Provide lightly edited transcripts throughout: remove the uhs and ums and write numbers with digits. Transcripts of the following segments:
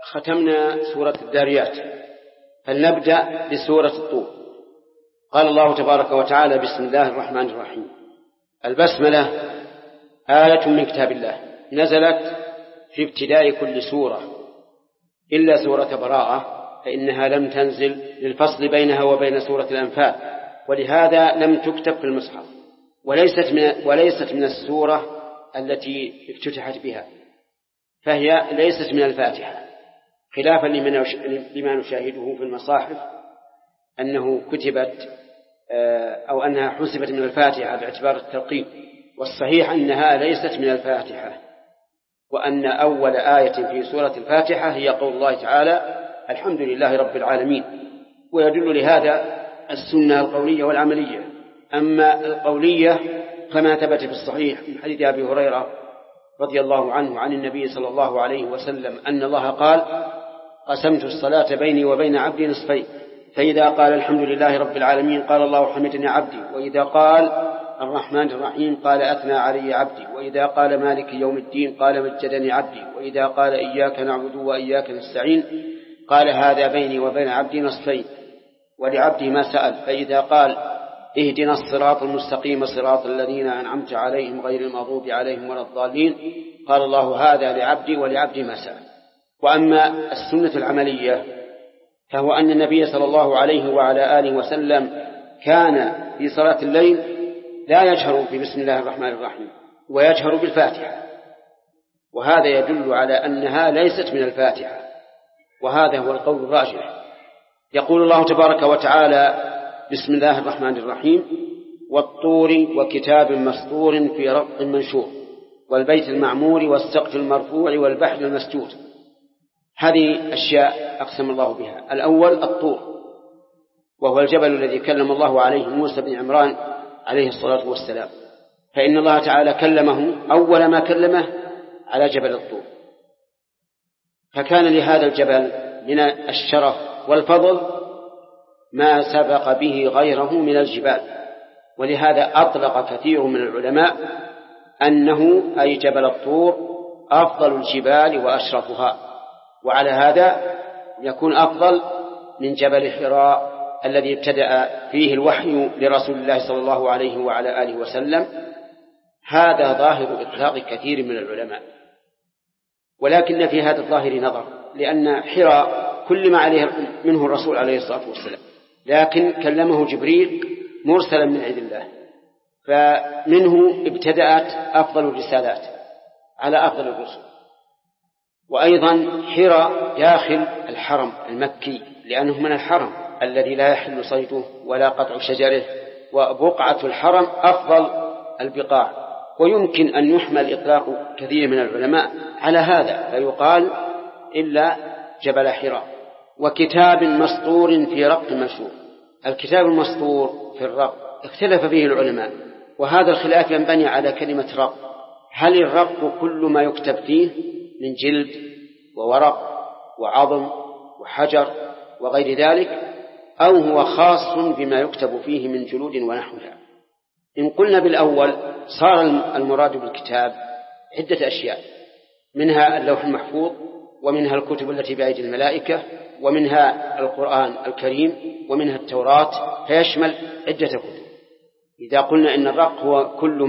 ختمنا سورة الذاريات، فلنبدأ بسورة الطور. قال الله تبارك وتعالى: بسم الله الرحمن الرحيم. البسملة آية من كتاب الله نزلت في ابتداء كل سورة إلا سورة براءة، فإنها لم تنزل للفصل بينها وبين سورة الأنفال، ولهذا لم تكتب في المصحف، وليست من السورة التي افتتحت بها، فهي ليست من الفاتحة، خلافا لما نشاهده في المصاحف أنه كتبت أو أنها حسبت من الفاتحة باعتبار الترقيم. والصحيح أنها ليست من الفاتحة، وأن أول آية في سورة الفاتحة هي قول الله تعالى: الحمد لله رب العالمين. ويدل لهذا السنة القولية والعملية. أما القولية فما ثبت في الصحيح من حديث أبي هريرة رضي الله عنه عن النبي صلى الله عليه وسلم أن الله قال: قسمت الصلاة بيني وبين عبدي نصفين، فإذا قال الحمد لله رب العالمين قال الله حمدني عبدي، وإذا قال الرحمن الرحيم قال أثنى علي عبدي، وإذا قال مالك يوم الدين قال مجدني عبدي، وإذا قال إياك نعبد وإياك نستعين قال هذا بيني وبين عبدي نصفين ولعبدي ما سأل، فإذا قال اهدنا الصراط المستقيم صراط الذين أنعمت عليهم غير المغضوب عليهم ولا الضالين قال الله هذا لعبدي ولعبدي ما سأل. وأما السنة العملية فهو أن النبي صلى الله عليه وعلى آله وسلم كان في صلاة الليل لا يجهر بسم الله الرحمن الرحيم ويجهر بالفاتحة، وهذا يدل على أنها ليست من الفاتحة، وهذا هو القول الراجح. يقول الله تبارك وتعالى: بسم الله الرحمن الرحيم، والطور وكتاب مسطور في رق منشور والبيت المعمور والسقف المرفوع والبحر المسجور. هذه أشياء أقسم الله بها. الأول الطور، وهو الجبل الذي كلم الله عليه موسى بن عمران عليه الصلاة والسلام، فإن الله تعالى كلمه أول ما كلمه على جبل الطور، فكان لهذا الجبل من الشرف والفضل ما سبق به غيره من الجبال، ولهذا أطلق كثير من العلماء أنه أي جبل الطور أفضل الجبال وأشرفها، وعلى هذا يكون أفضل من جبل حراء الذي ابتدأ فيه الوحي لرسول الله صلى الله عليه وعلى آله وسلم. هذا ظاهر إطلاق كثير من العلماء، ولكن في هذا الظاهر نظر، لأن حراء كل ما عليه منه الرسول عليه الصلاة والسلام، لكن كلمه جبريل مرسلا من عند الله، فمنه ابتدأت أفضل الرسالات على أفضل الرسل. وأيضا حراء داخل الحرم المكي، لأنه من الحرم الذي لا يحل صيده ولا قطع شجره، وبقعة الحرم أفضل البقاع، ويمكن أن يحمل إطلاق كثير من العلماء على هذا، فيقال إلا جبل حراء. وكتاب مسطور في رق منشور. الكتاب المسطور في الرق اختلف فيه العلماء، وهذا الخلاف ينبني على كلمة رق. هل الرق كل ما يكتب فيه من جلد وورق وعظم وحجر وغير ذلك، أو هو خاص بما يكتب فيه من جلود ونحوها؟ إن قلنا بالأول صار المراد بالكتاب عدة أشياء، منها اللوح المحفوظ، ومنها الكتب التي بأيدي الملائكة، ومنها القرآن الكريم، ومنها التوراة، فيشمل عدة كتب. إذا قلنا إن الرق هو كل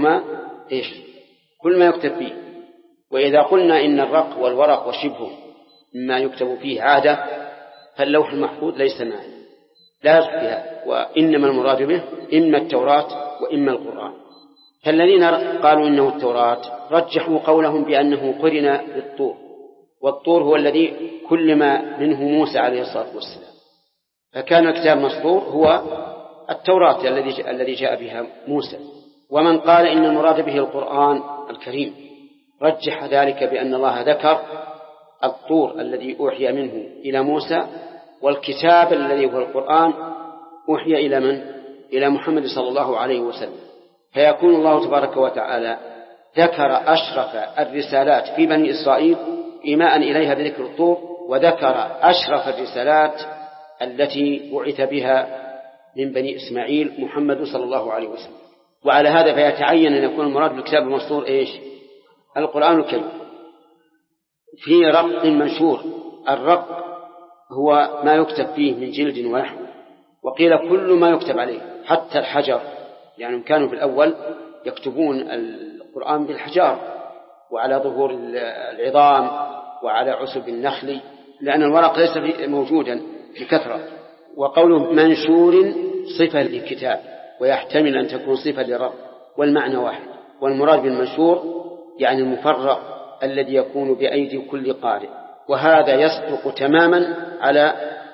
ما يكتب فيه، وإذا قلنا إن الرق والورق وشبهه مما يكتب فيه عادة، فاللوح المحفوظ ليس معه، لا يصح بها، وإنما المراد به إما التوراة وإما القرآن. فالذين قالوا إنه التوراة رجحوا قولهم بأنه قرن بالطور، والطور هو الذي كلم منه موسى عليه الصلاة والسلام، فكان الكتاب المسطور هو التوراة الذي جاء بها موسى. ومن قال إن المراد به القرآن الكريم رجح ذلك بأن الله ذكر الطور الذي أوحي منه إلى موسى، والكتاب الذي هو القرآن أوحي إلى من؟ إلى محمد صلى الله عليه وسلم. فيكون الله تبارك وتعالى ذكر أشرف الرسالات في بني إسرائيل إيماء إليها بذكر الطور، وذكر أشرف الرسالات التي بعث بها من بني إسماعيل محمد صلى الله عليه وسلم. وعلى هذا فيتعين أن يكون المراد بالكتاب المسطور القرآن الكريم في رق منشور الرق هو ما يكتب فيه من جلد ولحم، وقيل كل ما يكتب عليه حتى الحجر، يعني كانوا في الأول يكتبون القرآن بالحجار وعلى ظهور العظام وعلى عسب النخل، لأن الورق ليس موجودا بكثرة. وقوله منشور صفة للكتاب، ويحتمل أن تكون صفة للرق، والمعنى واحد. والمراد بالمنشور يعني المفرق الذي يكون بأيدي كل قارئ، وهذا يصدق تماما على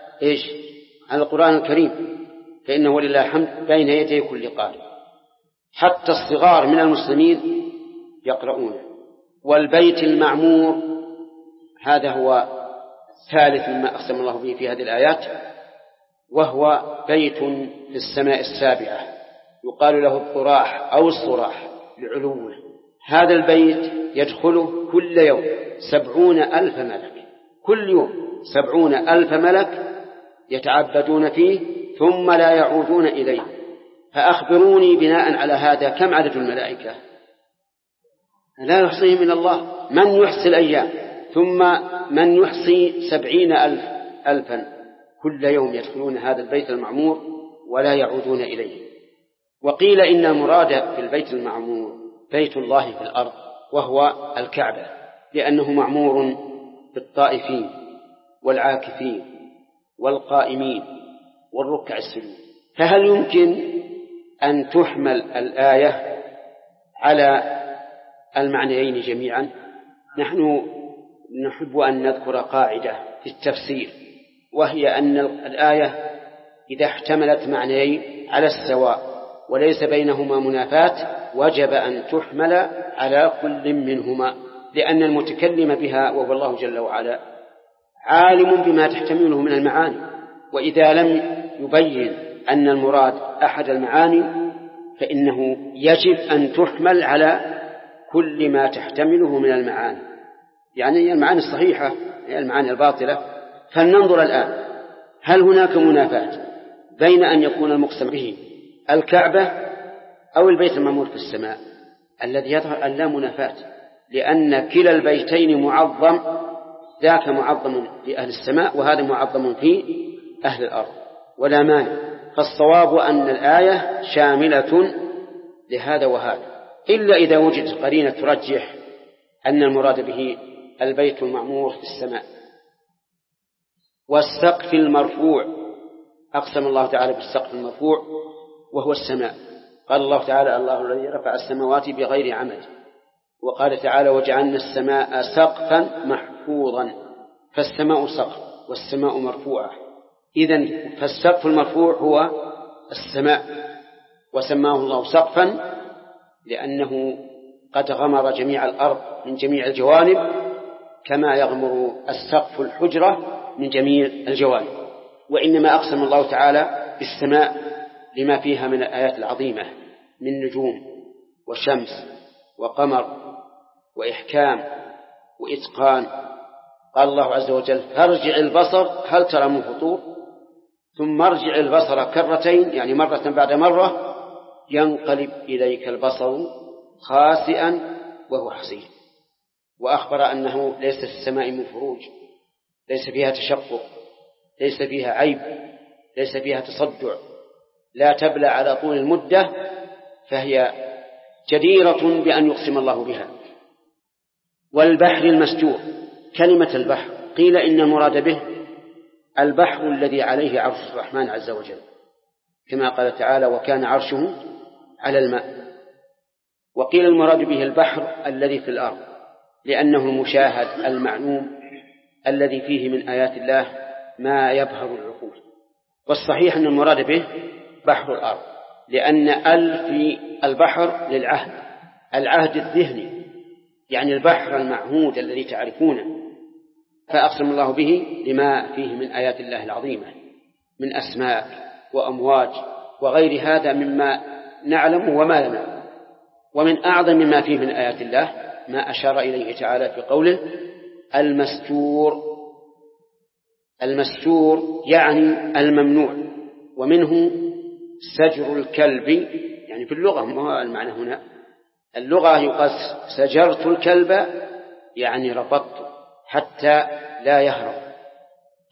على القرآن الكريم، فإنه لله الحمد بين يدي كل قارئ، حتى الصغار من المسلمين يقرؤونه. والبيت المعمور هذا هو ثالث مما أقسم الله به في هذه الآيات، وهو بيت في السماء السابعة يقال له الطراح أو الصراح لعلوه. هذا البيت يدخله كل يوم 70,000 ملك، كل يوم 70,000 ملك يتعبدون فيه ثم لا يعودون إليه. فأخبروني بناء على هذا كم عدد الملائكة؟ لا يحصيهم من الله. من يحصي الأيام؟ ثم من يحصي 70,000 كل يوم يدخلون هذا البيت المعمور ولا يعودون إليه. وقيل إن المراد في البيت المعمور بيت الله في الأرض، وهو الكعبة، لأنه معمور بالطائفين والعاكفين والقائمين والركع السجود. فهل يمكن أن تحمل الآية على المعنيين جميعا؟ نحن نحب أن نذكر قاعدة في التفسير، وهي أن الآية إذا احتملت معنيين على السواء وليس بينهما منافاة وجب أن تحمل على كل منهما، لأن المتكلم بها وهو الله جل وعلا عالم بما تحتمله من المعاني، وإذا لم يبين أن المراد أحد المعاني فإنه يجب أن تحمل على كل ما تحتمله من المعاني، يعني المعاني الصحيحة هي المعاني الباطلة. فلننظر الآن هل هناك منافاة بين أن يكون المقسم به الكعبة أو البيت المعمور في السماء؟ الذي يظهر أن لا منافاة، لأن كلا البيتين معظم، ذاك معظم في أهل السماء وهذا معظم في أهل الأرض ولا مانع. فالصواب أن الآية شاملة لهذا وهذا، إلا إذا وجد قرينة ترجح أن المراد به البيت المعمور في السماء. والسقف المرفوع، أقسم الله تعالى بالسقف المرفوع وهو السماء. قال الله تعالى الله الذي رفع السماوات بغير عمد، وقال تعالى وجعلنا السماء سقفا محفوظا. فالسماء سقف والسماء مرفوعة، إذن فالسقف المرفوع هو السماء، وسماه الله سقفا لأنه قد غمر جميع الأرض من جميع الجوانب كما يغمر السقف الحجرة من جميع الجوانب. وإنما أقسم الله تعالى بالسماء لما فيها من الآيات العظيمة من نجوم وشمس وقمر وإحكام وإتقان. قال الله عز وجل فارجع البصر هل ترى من فطور، ثم ارجع البصر كرتين، يعني مرة بعد مرة، ينقلب إليك البصر خاسئا وهو حسير. وأخبر أنه ليس في السماء من فروج، ليس فيها تشقق، ليس فيها عيب، ليس فيها تصدع، لا تبلى على طول المدة، فهي جديرة بأن يقسم الله بها. والبحر المسجور، كلمة البحر قيل إن المراد به البحر الذي عليه عرش الرحمن عز وجل، كما قال تعالى وكان عرشه على الماء. وقيل المراد به البحر الذي في الأرض، لأنه المشاهد المعلوم الذي فيه من آيات الله ما يبهر العقول. والصحيح أن المراد به بحر الأرض، لأن في البحر للعهد، العهد الذهني، يعني البحر المعهود الذي تعرفونه. فأقسم الله به لما فيه من آيات الله العظيمة من أسماء وأمواج وغير هذا مما نعلم وما لا نعلم. ومن أعظم ما فيه من آيات الله ما أشار إليه تعالى في قوله المستور. المستور يعني الممنوع، ومنه سجر الكلب، يعني في اللغة ما هو المعنى هنا، اللغة يقال سجرت الكلب يعني ربطت حتى لا يهرب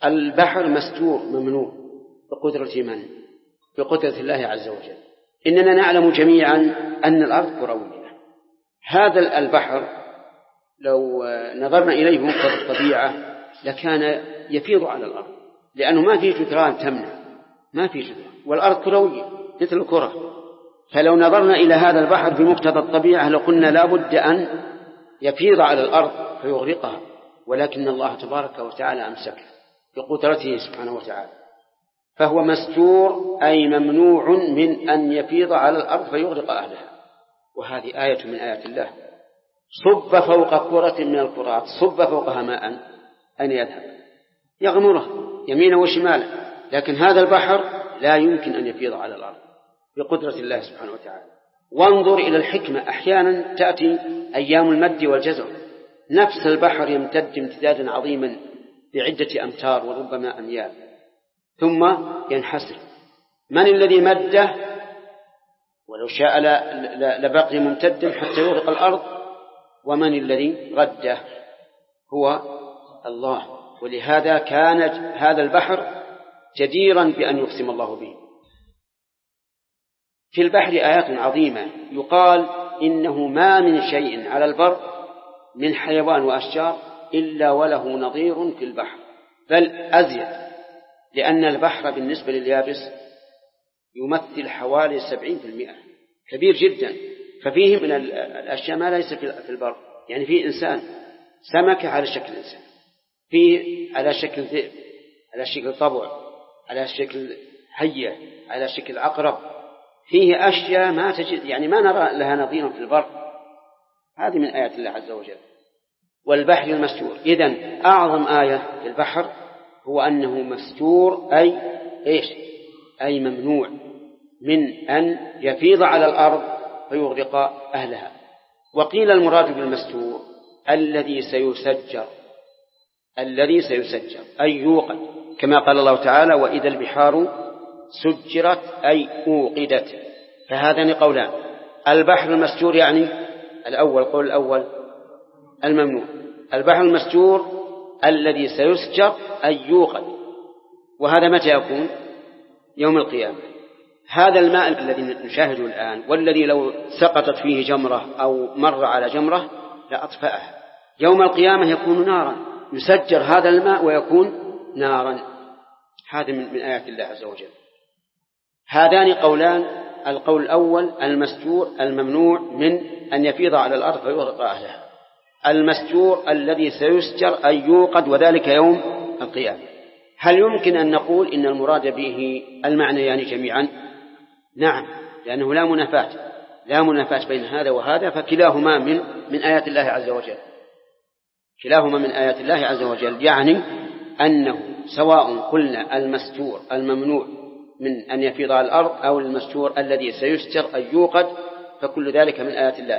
البحر مستور ممنوع بقدرة من؟ بقدرة الله عز وجل. إننا نعلم جميعا أن الأرض كروية. هذا البحر لو نظرنا إليه بمقتضى الطبيعة لكان يفيض على الأرض، لأنه ما فيه جدران تمنع، ما فيه جدران، والأرض كروية مثل الكرة. فلو نظرنا إلى هذا البحر بمقتضى الطبيعة لقلنا لا بد أن يفيض على الأرض فيغرقها، ولكن الله تبارك وتعالى أمسكه بقدرته سبحانه وتعالى. فهو مستور أي ممنوع من أن يفيض على الأرض فيغرق أهلها. وهذه آية من آيات الله. صب فوق كرة من الكرات، صب فوقها ماء، أين يذهب؟ يغمره يمينه وشماله. لكن هذا البحر لا يمكن أن يفيض على الأرض بقدرة الله سبحانه وتعالى. وانظر إلى الحكمة، أحيانا تأتي أيام المد والجزر، نفس البحر يمتد امتدادا عظيما بعدة أمتار وربما أميال ثم ينحسر. من الذي مده؟ ولو شاء لبقي ممتدا حتى يغرق الأرض. ومن الذي رده؟ هو الله. ولهذا كان هذا البحر جديرا بأن يقسم الله به. في البحر آيات عظيمة، يقال إنه ما من شيء على البر من حيوان وأشجار إلا وله نظير في البحر، بل أزيد، لأن البحر بالنسبة لليابس يمثل حوالي 70%، كبير جدا. ففيه من الأشياء ما ليس في البر، يعني فيه إنسان، سمكة على شكل إنسان، فيه على شكل ذئب، على شكل طبع، على شكل حية، على شكل عقرب، فيه أشياء ما تجد، يعني ما نرى لها نظير في البر. هذه من آيات الله عز وجل. والبحر المستور، إذن أعظم آية في البحر هو أنه مستور، أي إيش؟ أي ممنوع من أن يفيض على الأرض فيغرق أهلها. وقيل المراد بالمستور الذي سيسجر، الذي سيسجر أي يوقد، كما قال الله تعالى وإذا البحار سجرت أي أوقدت. فهذان قولان. البحر المستور يعني الأول، قول الأول الممنوع. البحر المستور الذي سيسجر أي يوقد. وهذا متى يكون؟ يوم القيامة. هذا الماء الذي نشاهده الآن والذي لو سقطت فيه جمرة أو مر على جمرة لأطفأها، يوم القيامة يكون نارا، يسجر هذا الماء ويكون نارا. هذا من آيات الله عز وجل. هذان قولان. القول الأول المستور الممنوع من أن يفيض على الأرض فيغرق أهلها. المستور الذي سيسجر أي يوقد، وذلك يوم القيامة. هل يمكن أن نقول إن المراد به المعنى يعني جميعا؟ نعم، لأنه لا منافاة بين هذا وهذا، فكلاهما من آيات الله عز وجل. كلاهما من آيات الله عز وجل، يعني أنه سواء قلنا المستور الممنوع من أن يفيض على الأرض أو المستور الذي سيستر أن يوقد، فكل ذلك من آيات الله.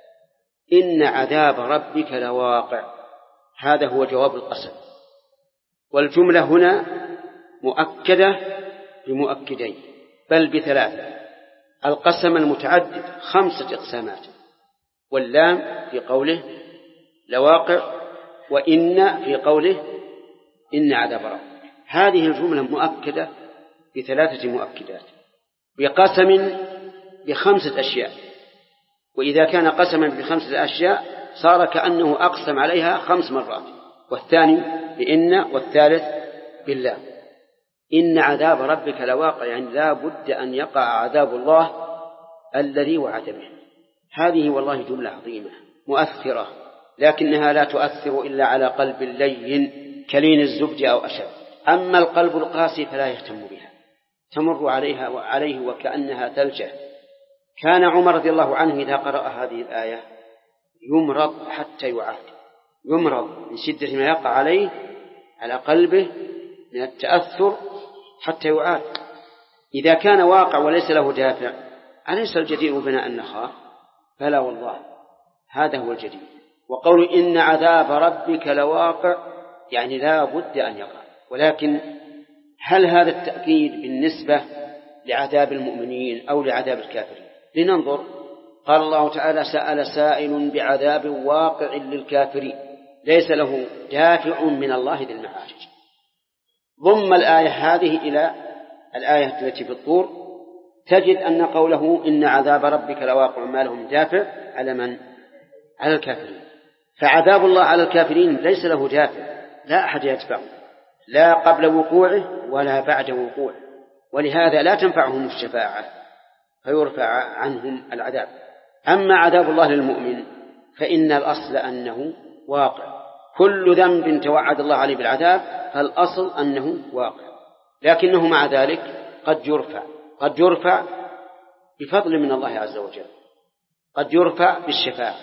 إن عذاب ربك لواقع، هذا هو جواب القسم. والجملة هنا مؤكدة بمؤكدين بل بثلاثة. القسم المتعدد 5 إقسامات، واللام في قوله لواقع، وإن في قوله إن عذاب ربك. هذه الجملة مؤكدة ب3 مؤكدات، بقسم ب5 أشياء. وإذا كان قسما ب5 أشياء صار كأنه أقسم عليها 5 مرات، والثاني بإن والثالث بالله. إن عذاب ربك لواقع، يعني لا بد أن يقع عذاب الله الذي وعد به. هذه والله جملة عظيمة مؤثرة، لكنها لا تؤثر إلا على قلب لين كلين الزبد أو أشد. أما القلب القاسي فلا يهتم بها، تمر عليه وكأنها ثلجة. كان عمر رضي الله عنه إذا قرأ هذه الآية يمرض حتى يعاد، يمرض من شدة ما يقع عليه على قلبه من التأثر حتى يعاد. إذا كان واقع وليس له دافع، أليس الجدير بناء النخاع؟ فلا والله، هذا هو الجدير. وقول إن عذاب ربك لواقع يعني لا بد أن يقع. ولكن هل هذا التأكيد بالنسبة لعذاب المؤمنين أو لعذاب الكافرين؟ لننظر. قال الله تعالى سأل سائل بعذاب واقع للكافرين ليس له دافع من الله ذي المعارج. ضم الآية هذه إلى الآية التي في الطور، تجد أن قوله إن عذاب ربك لواقع ما له من دافع على من؟ على الكافرين. فعذاب الله على الكافرين ليس له دافع، لا أحد يدفعه، لا قبل وقوعه ولا بعد وقوعه، ولهذا لا تنفعهم الشفاعة فيرفع عنهم العذاب. أما عذاب الله للمؤمن فإن الأصل أنه واقع، كل ذنب توعد الله عليه بالعذاب فالأصل أنه واقع، لكنه مع ذلك قد يرفع بفضل من الله عز وجل، قد يرفع بالشفاعة،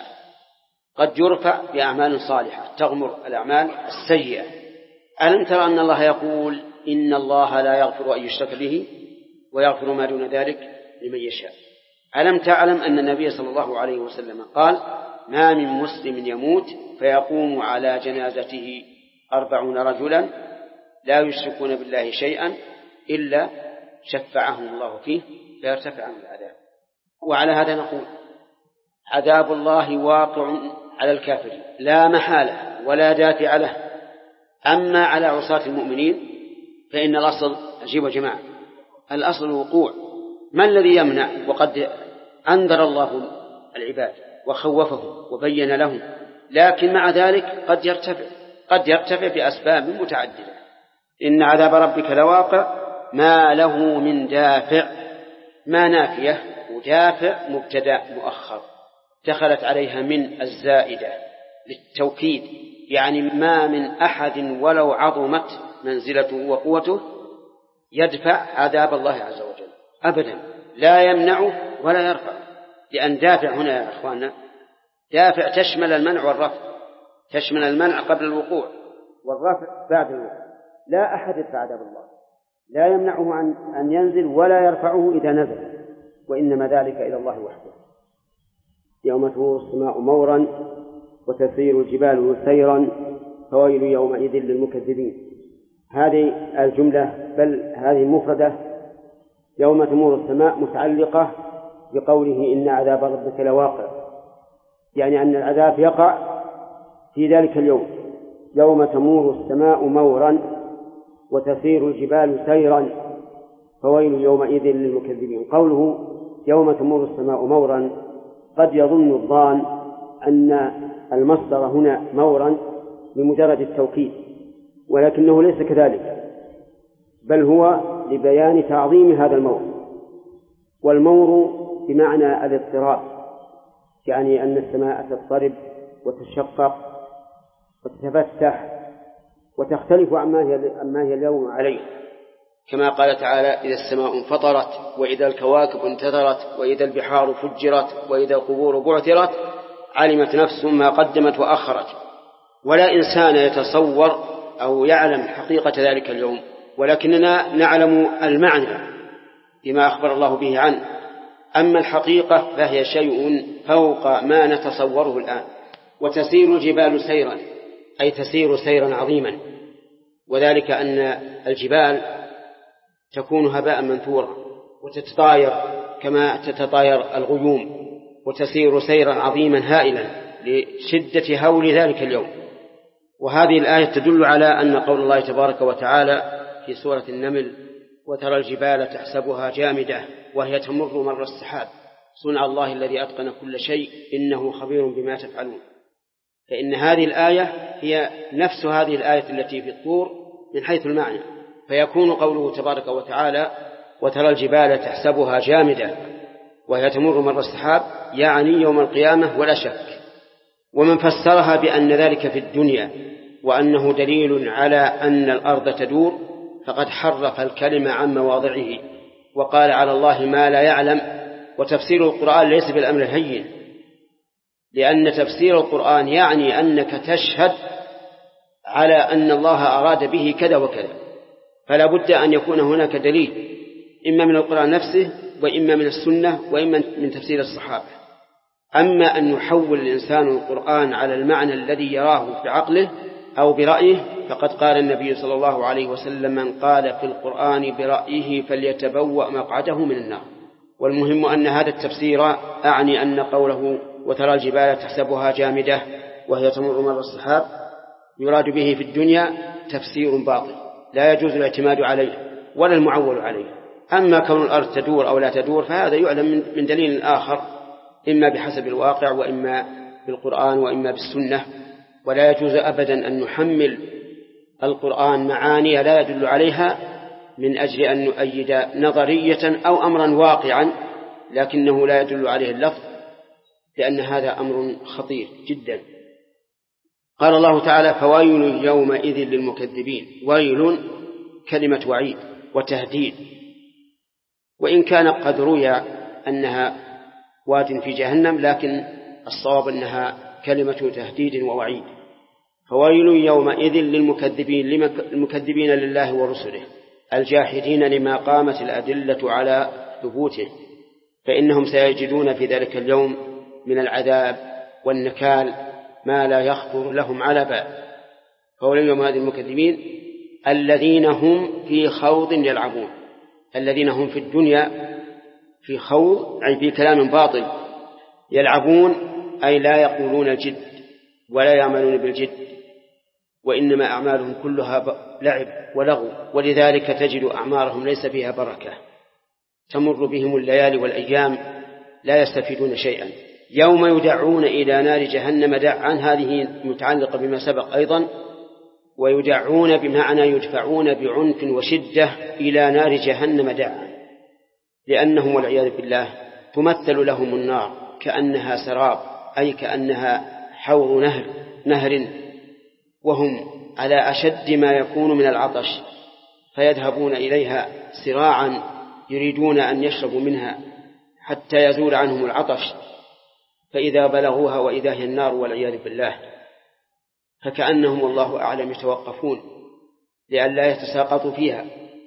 قد يرفع بأعمال صالحة تغمر الأعمال السيئة. ألم ترى أن الله يقول إن الله لا يغفر أن يشرك به ويغفر ما دون ذلك لمن يشاء؟ ألم تعلم أن النبي صلى الله عليه وسلم قال ما من مسلم يموت فيقوم على جنازته 40 رجلا لا يشركون بالله شيئا إلا شفعهم الله فيه فيرتفع عن العذاب. وعلى هذا نقول عذاب الله واقع على الكافرين لا محالة ولا دافع له. أما على عصاة المؤمنين فإن الأصل، أجيب يا جماعة، الأصل الوقوع. ما الذي يمنع؟ وقد أنذر الله العباد وخوفهم وبين لهم، لكن مع ذلك قد يرتفع بأسباب متعددة. إن عذاب ربك لواقع ما له من دافع، ما نافية ودافع مبتدأ مؤخر دخلت عليها من الزائدة للتوكيد، يعني ما من أحد ولو عظمت منزلته وقوته يدفع عذاب الله عز وجل أبدا، لا يمنعه ولا يرفع. لأن دافع هنا يا أخواننا دافع تشمل المنع والرفع، تشمل المنع قبل الوقوع والرفع بعد الوقوع. لا أحد يدفع عذاب الله، لا يمنعه عن أن ينزل ولا يرفعه إذا نزل، وإنما ذلك إلى الله وحده. يوم تمور السماء مورا وتسير الجبال سيرا فويل يومئذ للمكذبين. هذه الجملة بل هذه المفردة يوم تمور السماء متعلقة بقوله إن عذاب ربك لواقع، يعني أن العذاب يقع في ذلك اليوم. يوم تمور السماء مورا وتسير الجبال سيرا فويل يومئذ للمكذبين. قوله يوم تمور السماء مورا قد يظن الظان أن المصدر هنا مورا بمجرد التوكيد، ولكنه ليس كذلك، بل هو لبيان تعظيم هذا المور. والمور بمعنى الاضطراب، يعني أن السماء تضطرب وتشقق وتتفتح وتختلف عما هي اليوم عليه، كما قال تعالى إذا السماء انفطرت وإذا الكواكب انتثرت وإذا البحار فجرت وإذا القبور بعثرت علمت نفس ما قدمت وأخرت. ولا إنسان يتصور أو يعلم حقيقة ذلك اليوم، ولكننا نعلم المعنى بما أخبر الله به عنه. أما الحقيقة فهي شيء فوق ما نتصوره الآن. وتسير الجبال سيرا أي تسير سيرا عظيما، وذلك أن الجبال تكون هباء منثورا وتتطاير كما تتطاير الغيوم، وتسير سيرا عظيما هائلا لشدة هول ذلك اليوم. وهذه الآية تدل على أن قول الله تبارك وتعالى في سورة النمل وترى الجبال تحسبها جامدة وهي تمر مر السحاب صنع الله الذي أتقن كل شيء إنه خبير بما تفعلون. فإن هذه الآية هي نفس هذه الآية التي في الطور من حيث المعنى، فيكون قوله تبارك وتعالى وترى الجبال تحسبها جامدة وهي تمر مر السحاب يعني يوم القيامة ولا شك. ومن فسرها بأن ذلك في الدنيا وأنه دليل على أن الأرض تدور فقد حرف الكلمة عن مواضعه وقال على الله ما لا يعلم. وتفسير القرآن ليس بالأمر الهين، لأن تفسير القرآن يعني أنك تشهد على أن الله أراد به كذا وكذا، فلا بد أن يكون هناك دليل إما من القرآن نفسه وإما من السنة وإما من تفسير الصحابة. أما أن يحول الإنسان القرآن على المعنى الذي يراه في عقله أو برأيه فقد قال النبي صلى الله عليه وسلم من قال في القرآن برأيه فليتبوأ مقعده من النار. والمهم أن هذا التفسير أعني أن قوله وترى الجبال تحسبها جامدة وهي تمر مر السحاب يراد به في الدنيا تفسير باطل، لا يجوز الاعتماد عليه ولا المعول عليه. أما كون الأرض تدور أو لا تدور فهذا يعلم من دليل آخر، إما بحسب الواقع وإما بالقرآن وإما بالسنة. ولا يجوز أبدا أن نحمل القرآن معاني لا يدل عليها من أجل أن نؤيد نظرية أو أمرا واقعا لكنه لا يدل عليه اللفظ، لأن هذا أمر خطير جدا. قال الله تعالى: فويل يومئذ للمكذبين. ويل كلمة وعيد وتهديد، وإن كان قد روي أنها واد في جهنم، لكن الصواب أنها كلمة تهديد ووعيد. فويل يومئذ للمكذبين، المكذبين لله ورسله الجاحدين لما قامت الأدلة على ثبوته، فإنهم سيجدون في ذلك اليوم من العذاب والنكال ما لا يخطر لهم على بال. فويل يومئذ للمكذبين الذين هم في خوض يلعبون. الذين هم في الدنيا في خوض أي في كلام باطل، يلعبون أي لا يقولون الجد ولا يعملون بالجد، وإنما أعمالهم كلها لعب ولغو، ولذلك تجد أعمارهم ليس فيها بركة، تمر بهم الليالي والأيام لا يستفيدون شيئا. يوم يدعون إلى نار جهنم دعا، هذه متعلقة بما سبق أيضا. ويدعون بمعنى يدفعون بعنف وشدة إلى نار جهنم دعا، لأنهم والعياذ بالله تمثل لهم النار كأنها سراب، أي كأنها حوض نهر، وهم على أشد ما يكون من العطش، فيذهبون إليها سراعا يريدون أن يشربوا منها حتى يزول عنهم العطش، فإذا بلغوها وإذا هي النار والعياذ بالله، فكأنهم والله أعلم يتوقفون لئلا يتساقطوا فيها،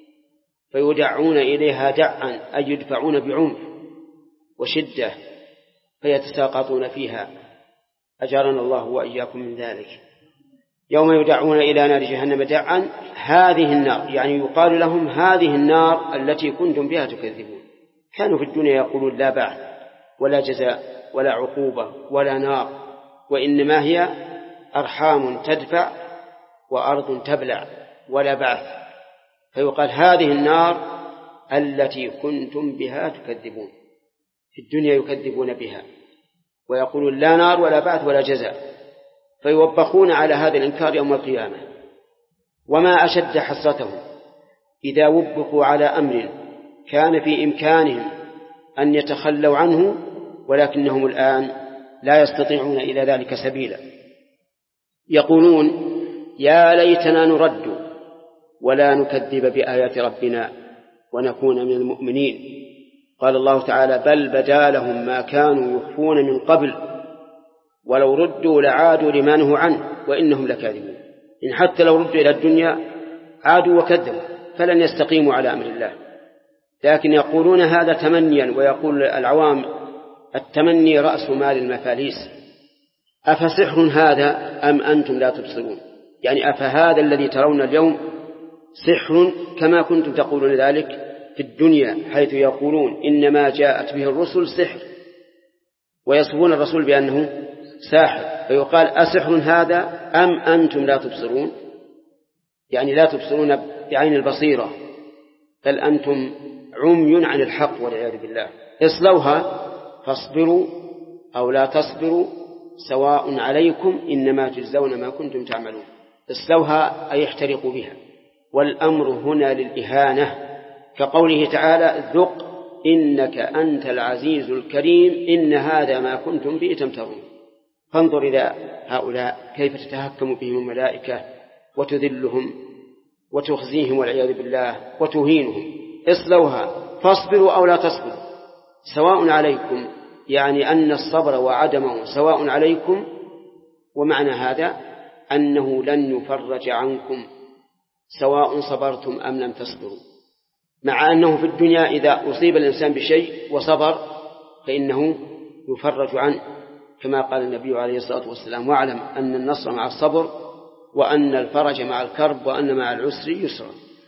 فيدعون إليها دعا أي يدفعون بعنف وشدة فيتساقطون فيها، أجارنا الله وإياكم من ذلك. يوم يدعون إلى نار جهنم دعا، هذه النار، يعني يقال لهم هذه النار التي كنتم بها تكذبون. كانوا في الدنيا يقولون لا بعث ولا جزاء ولا عقوبة ولا نار، وإنما هي أرحام تدفع وأرض تبلع ولا بعث، فيقال هذه النار التي كنتم بها تكذبون. في الدنيا يكذبون بها ويقولون لا نار ولا بعث ولا جزاء، فيوبخون على هذا الإنكار يوم القيامة. وما أشد حسرتهم إذا وبخوا على أمر كان في إمكانهم أن يتخلوا عنه، ولكنهم الآن لا يستطيعون إلى ذلك سبيلا. يقولون يا ليتنا نرد ولا نكذب بآيات ربنا ونكون من المؤمنين. قال الله تعالى: بل بدا لهم ما كانوا يخفون من قبل ولو ردوا لعادوا لما نهوا عنه وإنهم لكاذبون. إن حتى لو ردوا إلى الدنيا عادوا وكذبوا فلن يستقيموا على أمر الله، لكن يقولون هذا تمنيا. ويقول العوام التمني رأس مال المفاليس. أفسحر هذا أم أنتم لا تبصرون؟ يعني أفهذا الذي ترون اليوم سحر كما كنتم تقولون ذلك في الدنيا، حيث يقولون إنما جاءت به الرسل سحر، ويصفون الرسول بأنه ساحر، فيقال أسحر هذا أم أنتم لا تبصرون؟ يعني لا تبصرون بعين البصيرة، بل أنتم عمي عن الحق والعياذ بالله. اصلوها فاصبروا أو لا تصبروا سواء عليكم إنما تجزون ما كنتم تعملون. اصلوها أي احترقوا بها، والأمر هنا للإهانة، كقوله تعالى: ذق إنك أنت العزيز الكريم إن هذا ما كنتم به تمترون. فانظر إلى هؤلاء كيف تتهكم بهم الملائكة وتذلهم وتخزيهم والعياذ بالله وتهينهم. اصلوها فاصبروا أو لا تصبروا سواء عليكم، يعني أن الصبر وعدمه سواء عليكم، ومعنى هذا أنه لن يفرج عنكم سواء صبرتم أم لم تصبروا، مع أنه في الدنيا إذا أصيب الإنسان بشيء وصبر فإنه يفرج عنه، كما قال النبي عليه الصلاة والسلام: واعلم أن النصر مع الصبر وأن الفرج مع الكرب وأن مع العسر يسرا.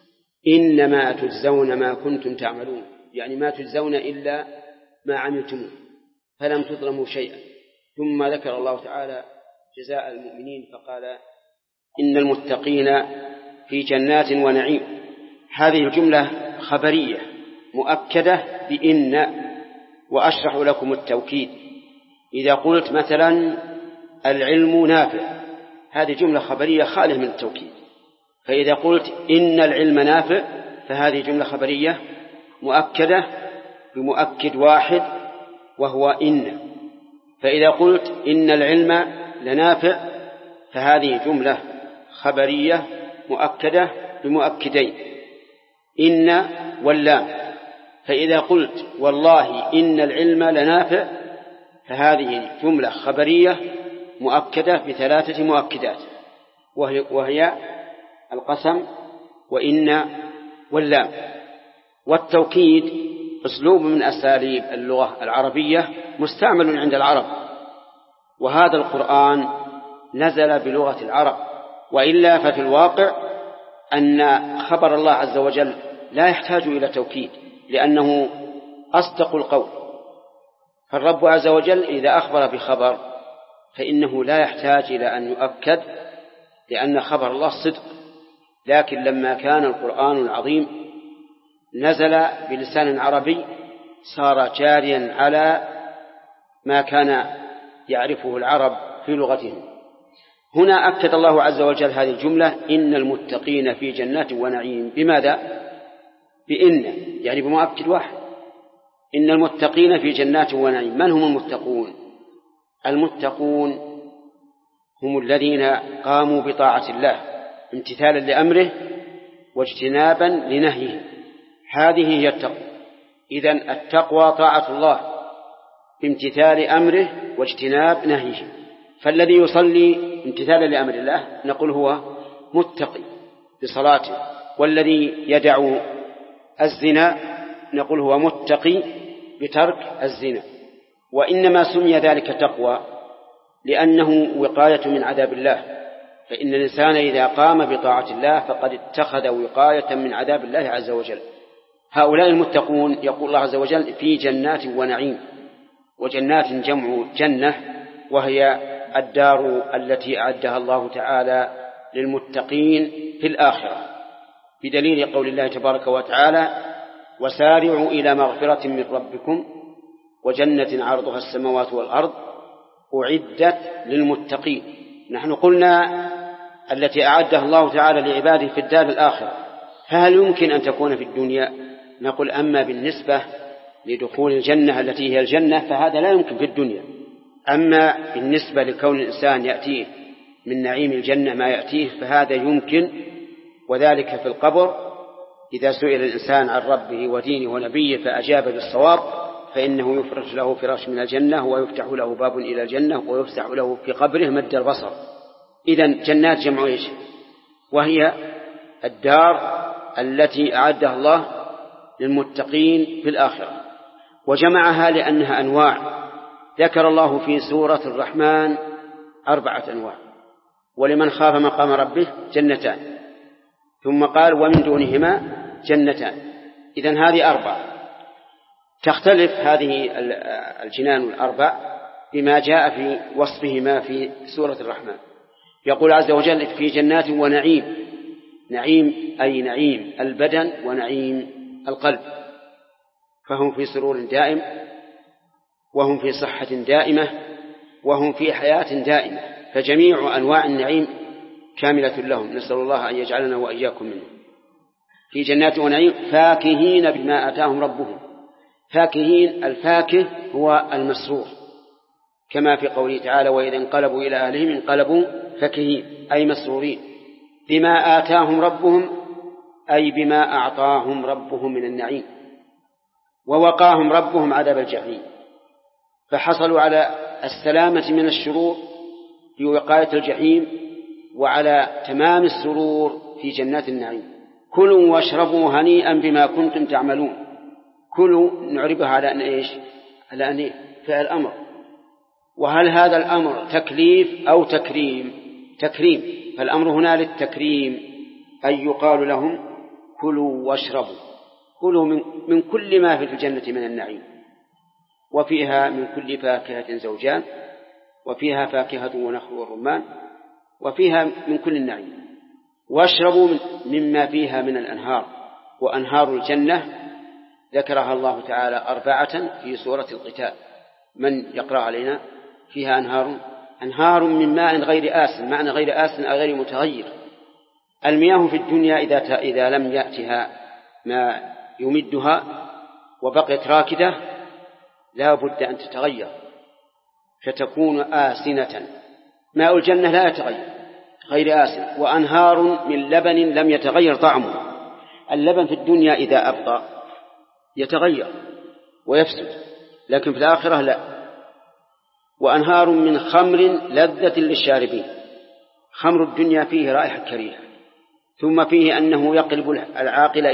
إنما تجزون ما كنتم تعملون، يعني ما تجزون إلا ما عملتم فلم تظلموا شيئا. ثم ذكر الله تعالى جزاء المؤمنين فقال: إن المتقين في جنات ونعيم. هذه الجملة خبرية مؤكدة بإن. وأشرح لكم التوكيد. إذا قلت مثلا العلم نافع، هذه جملة خبرية خالية من التوكيد. فإذا قلت إن العلم نافع فهذه جملة خبرية مؤكدة بمؤكد واحد وهو إن. فإذا قلت إن العلم لنافع فهذه جملة خبرية مؤكدة بمؤكدين إن واللام. فإذا قلت والله إن العلم لنافع فهذه جملة خبرية مؤكدة بثلاثة مؤكدات، وهي القسم وإن واللام. والتوكيد أسلوب من أساليب اللغة العربية مستعمل عند العرب، وهذا القرآن نزل بلغة العرب، وإلا ففي الواقع أن خبر الله عز وجل لا يحتاج إلى توكيد لأنه أصدق القول. فالرب عز وجل إذا أخبر بخبر فإنه لا يحتاج إلى أن يؤكد لأن خبر الله صدق. لكن لما كان القرآن العظيم نزل بلسان عربي صار جاريا على ما كان يعرفه العرب في لغتهم. هنا أكد الله عز وجل هذه الجملة إن المتقين في جنات ونعيم. بماذا؟ بإن، يعني بمؤكد واحد. إن المتقين في جنات ونعيم. من هم المتقون؟ المتقون هم الذين قاموا بطاعة الله امتثالا لأمره واجتنابا لنهيه. هذه هي التقوى. إذن التقوى طاعة الله بامتثال أمره واجتناب نهيه. فالذي يصلي امتثالا لأمر الله نقول هو متقي بصلاته، والذي يدع الزنا نقول هو متقي بترك الزنا. وإنما سمي ذلك تقوى لأنه وقاية من عذاب الله. فإن الإنسان إذا قام بطاعة الله فقد اتخذ وقاية من عذاب الله عز وجل. هؤلاء المتقون يقول الله عز وجل في جنات ونعيم. وجنات جمع جنة، وهي الدار التي أعدها الله تعالى للمتقين في الآخرة، بدليل قول الله تبارك وتعالى وسارعوا إلى مغفرة من ربكم وجنة عرضها السماوات والأرض أعدت للمتقين. نحن قلنا التي أعدها الله تعالى لعباده في الدار الآخرة، فهل يمكن أن تكون في الدنيا؟ نقول أما بالنسبة لدخول الجنة التي هي الجنة فهذا لا يمكن في الدنيا. أما بالنسبة لكون الإنسان يأتيه من نعيم الجنة ما يأتيه فهذا يمكن، وذلك في القبر إذا سئل الإنسان عن ربه ودينه ونبيه فأجاب بالصواب فإنه يفرش له فراش من الجنة ويفتح له باب إلى الجنة ويفتح له في قبره مد البصر. إذن جنات جمع إيش؟ وهي الدار التي أعدها الله للمتقين في الآخرة. وجمعها لأنها أنواع. ذكر الله في سورة الرحمن 4 أنواع. ولمن خاف مقام ربه جنتان، ثم قال ومن دونهما جنتان. إذن هذه 4. تختلف هذه الجنان 4 بما جاء في وصفهما في سورة الرحمن. يقول عز وجل في جنات ونعيم. نعيم أي نعيم البدن ونعيم القلب، فهم في سرور دائم وهم في صحة دائمة وهم في حياة دائمة. فجميع أنواع النعيم كاملة لهم، نسأل الله أن يجعلنا وإياكم منه. في جنات ونعيم فاكهين بما آتاهم ربهم. فاكهين، الفاكه هو المسرور، كما في قوله تعالى وإذا انقلبوا إلى أهلهم انقلبوا فاكهين أي مسرورين بما آتاهم ربهم، أي بما أعطاهم ربهم من النعيم. ووقاهم ربهم عذاب الجحيم، فحصلوا على السلامة من الشرور بوقاية الجحيم وعلى تمام السرور في جنات النعيم. كلوا واشربوا هنيئا بما كنتم تعملون. كلوا نعربها على أن إيش؟ على أن فعل أمر. وهل هذا الأمر تكليف أو تكريم؟ تكريم. فالأمر هنا للتكريم، أي يقال لهم كلوا واشربوا. كلوا من كل ما في الجنة من النعيم، وفيها من كل فاكهة زوجان، وفيها فاكهة ونخل ورمان، وفيها من كل النعيم. واشربوا مما فيها من الأنهار. وأنهار الجنة ذكرها الله تعالى 4 في سورة القتال. من يقرأ علينا؟ فيها أنهار من ماء غير آسن. معنى غير آسن غير متغير. المياه في الدنيا إذا لم يأتها ما يمدها وبقيت راكدة لا بد أن تتغير فتكون آسنة. ماء الجنة لا يتغير، غير آسن. وأنهار من لبن لم يتغير طعمه. اللبن في الدنيا إذا أبقى يتغير ويفسد، لكن في الآخرة لا. وأنهار من خمر لذة للشاربين. خمر الدنيا فيه رائحة كريهة، ثم فيه أنه يقلب العاقل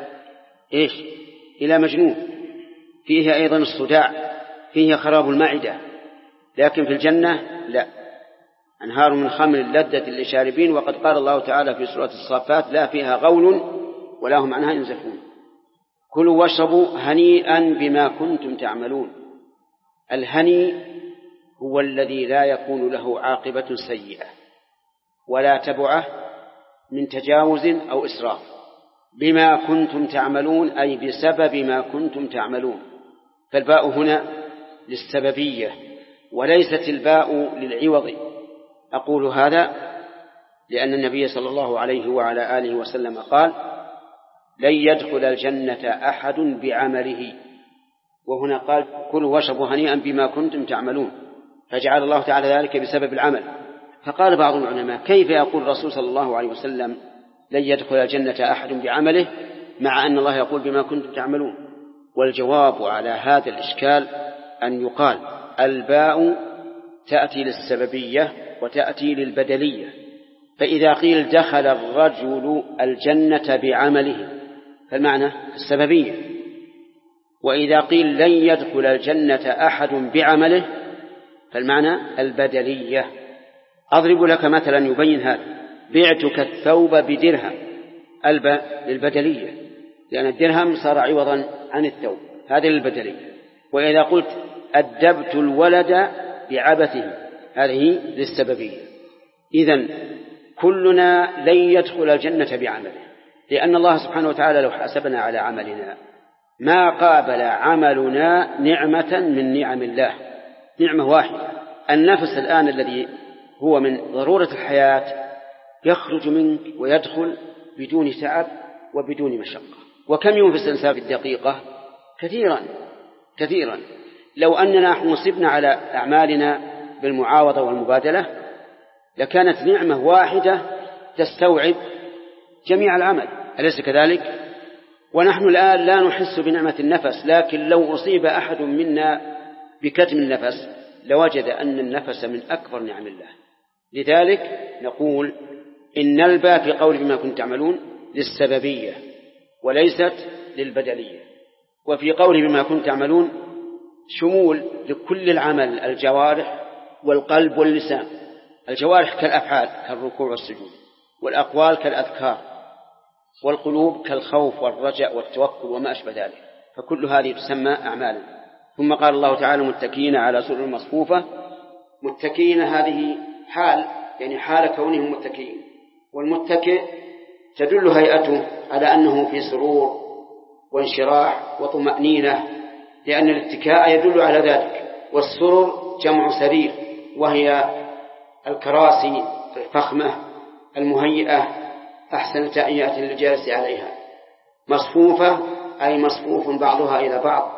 إلى مجنون. فيه أيضا الصداع، فيه خراب المعدة. لكن في الجنة لا. أنهار من خمر لذة للشاربين. وقد قال الله تعالى في سورة الصافات: لا فيها غول ولا هم عنها ينزفون. كلوا واشربوا هنيئا بما كنتم تعملون. الهني هو الذي لا يكون له عاقبة سيئة ولا تبعه من تجاوز أو إسراف. بما كنتم تعملون أي بسبب ما كنتم تعملون. فالباء هنا للسببية وليست الباء للعوض. أقول هذا لأن النبي صلى الله عليه وعلى آله وسلم قال: لن يدخل الجنة أحد بعمله. وهنا قال: كلوا واشربوا هنيئا بما كنتم تعملون، فجعل الله تعالى ذلك بسبب العمل. فقال بعض العلماء: كيف يقول الرسول صلى الله عليه وسلم لن يدخل الجنة أحد بعمله مع أن الله يقول بما كنتم تعملون؟ والجواب على هذا الإشكال أن يقال: الباء تأتي للسببية وتأتي للبدلية. فإذا قيل دخل الرجل الجنة بعمله فالمعنى السببية، وإذا قيل لن يدخل الجنة أحد بعمله فالمعنى البدلية. أضرب لك مثلا يبين هذا: بعتك الثوب بدرهم. الباء للبدلية لأن الدرهم صار عوضا عن الثوب، هذه للبدلية. وإذا قلت أدبت الولد بعبثه هذه للسببية. إذن كلنا لن يدخل الجنة بعمله، لأن الله سبحانه وتعالى لو حاسبنا على عملنا ما قابل عملنا نعمة من نعم الله، نعمة واحدة. النفس الآن الذي هو من ضرورة الحياة يخرج منك ويدخل بدون تعب وبدون مشقة. وكم ينفس الإنسان في الدقيقة؟ كثيرا. لو أننا حسبنا على أعمالنا بالمعاوضة والمبادلة لكانت نعمة واحدة تستوعب جميع العمل، أليس كذلك؟ ونحن الآن لا نحس بنعمة النفس، لكن لو أصيب أحد منا بكتم النفس لوجد أن النفس من أكبر نعم الله. لذلك نقول إن الباء في قول بما كنتم تعملون للسببية وليست للبدلية. وفي قول بما كنتم تعملون شمول لكل العمل: الجوارح والقلب واللسان. الجوارح كالأفعال كالركوع والسجود، والأقوال كالأذكار، والقلوب كالخوف والرجاء والتوكل وما أشبه ذلك، فكل هذه تسمى أعمالا. ثم قال الله تعالى: متكئين على سرر مصفوفة. متكئين هذه حال، يعني حال كونهم متكئين. والمتكئ تدل هيئته على أنه في سرور وانشراح وطمأنينة، لأن الاتكاء يدل على ذلك. والسرر جمع سرير، وهي الكراسي الفخمة المهيئة أحسن تأيئة للجالس عليها. مصفوفة أي مصفوف بعضها إلى بعض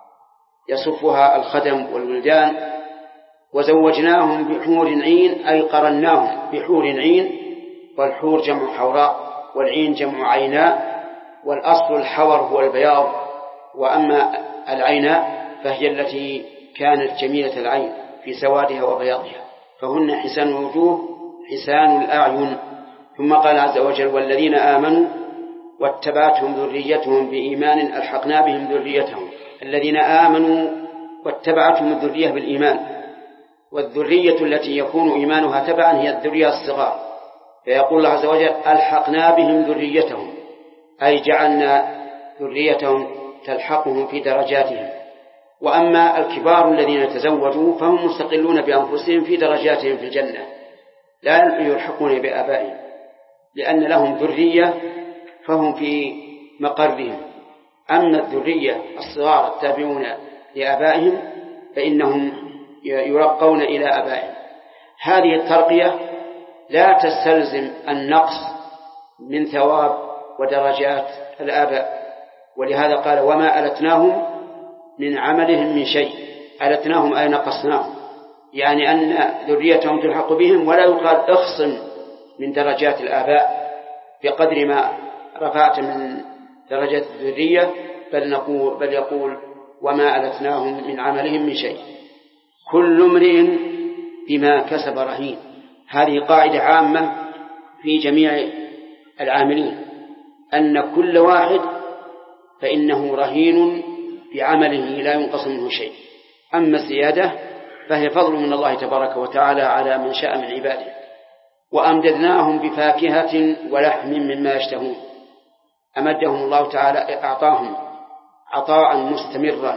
يصفها الخدم والولدان. وزوجناهم بحور عين أي قرناهم بحور عين، والحور جمع حوراء والعين جمع عيناء، والأصل الحور هو البياض. وأما العيناء فهي التي كانت جميلة العين في سوادها وبياضها، فهن حسان الوجوه حسان الأعين. ثم قال عز وجل: والذين آمنوا واتبعتهم ذريتهم بإيمان ألحقنا بهم ذريتهم. الذين آمنوا واتبعتهم الذرية بالإيمان، والذرية التي يكون إيمانها تبعا هي الذرية الصغار. فيقول الله عز وجل: ألحقنا بهم ذريتهم، أي جعلنا ذريتهم تلحقهم في درجاتهم. وأما الكبار الذين تزوجوا فهم مستقلون بأنفسهم في درجاتهم في الجنة، لا يلحقون بآبائهم، لأن لهم ذرية فهم في مقرهم. أما الذرية الصغار التابعون لآبائهم فإنهم يرقون إلى آبائهم. هذه الترقية لا تستلزم النقص من ثواب ودرجات الآباء، ولهذا قال وما ألتناهم من عملهم من شيء. ألتناهم أي نقصناهم، يعني أن ذريتهم تلحق بهم، ولا يقال اخصم من درجات الآباء بقدر ما رفعت من درجات الذرية، بل يقول وما ألتناهم من عملهم من شيء. كل امرئ بما كسب رهين. هذه قاعدة عامة في جميع العاملين، أن كل واحد فإنه رهين بعمله لا ينقص منه شيء. أما الزيادة فهي فضل من الله تبارك وتعالى على من شاء من عباده. وأمددناهم بفاكهة ولحم مما يشتهون. أمدهم الله تعالى، أعطاهم عطاء مستمرا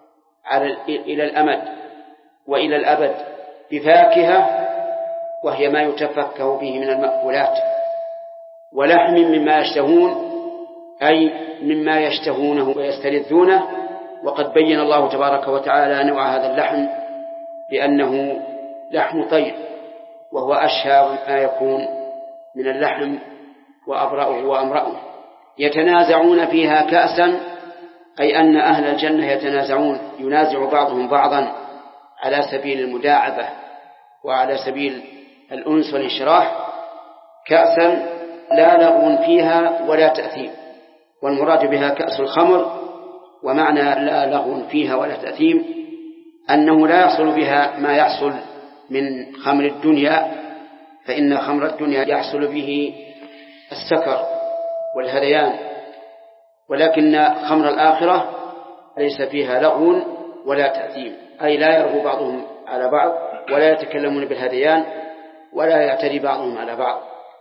إلى الأمد وإلى الأبد بفاكهة، وهي ما يتفكه به من المأكولات، ولحم مما يشتهون أي مما يشتهونه ويستلذونه. وقد بين الله تبارك وتعالى نوع هذا اللحم بأنه لحم طير، وهو أشهى ما يكون من اللحم وأبرأه وأمرأه. يتنازعون فيها كأسا، أي أن أهل الجنة يتنازعون، ينازع بعضهم بعضا على سبيل المداعبة وعلى سبيل الأنس والانشراح، كأسا لا لغو فيها ولا تأثيم. والمراد بها كأس الخمر، ومعنى لا لغو فيها ولا تأثيم أنه لا يحصل بها ما يحصل من خمر الدنيا، فإن خمر الدنيا يحصل به السكر والهذيان، ولكن خمر الآخرة ليس فيها لغو ولا تأثيم، أي لا يرغب بعضهم على بعض ولا يتكلمون بالهذيان ولا يعتدي بعضهم على بعض.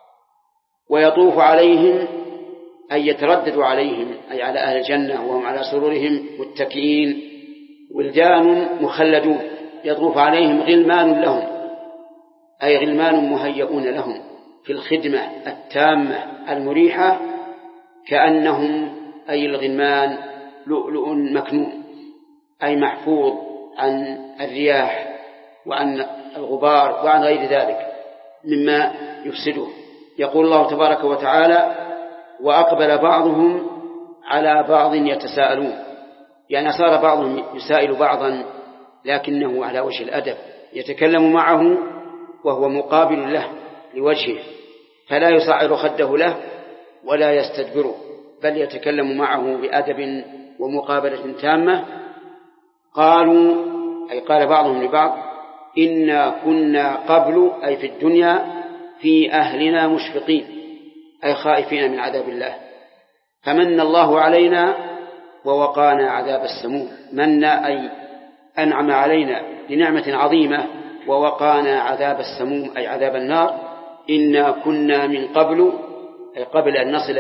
ويطوف عليهم أي يتردد عليهم، أي على أهل الجنة وهم على سرورهم متكئين، ولدان مخلدون. يطوف عليهم غلمان لهم، أي غلمان مهيئون لهم في الخدمة التامة المريحة، كأنهم أي الغلمان لؤلؤ مكنون، أي محفوظ عن الرياح وعن الغبار وعن غير ذلك مما يفسده. يقول الله تبارك وتعالى وأقبل بعضهم على بعض يتساءلون، يعني صار بعضهم يسائل بعضا لكنه على وجه الأدب، يتكلم معه وهو مقابل له لوجهه، فلا يصعر خده له ولا يستدبره، بل يتكلم معه بأدب ومقابلة تامة. قالوا أي قال بعضهم لبعض إنا كنا قبل أي في الدنيا في أهلنا مشفقين، أي خائفين من عذاب الله، فمن الله علينا ووقانا عذاب السموم. من أي أنعم علينا بنعمة عظيمة، ووقانا عذاب السموم أي عذاب النار. إنا كنا من قبل أي قبل أن نصل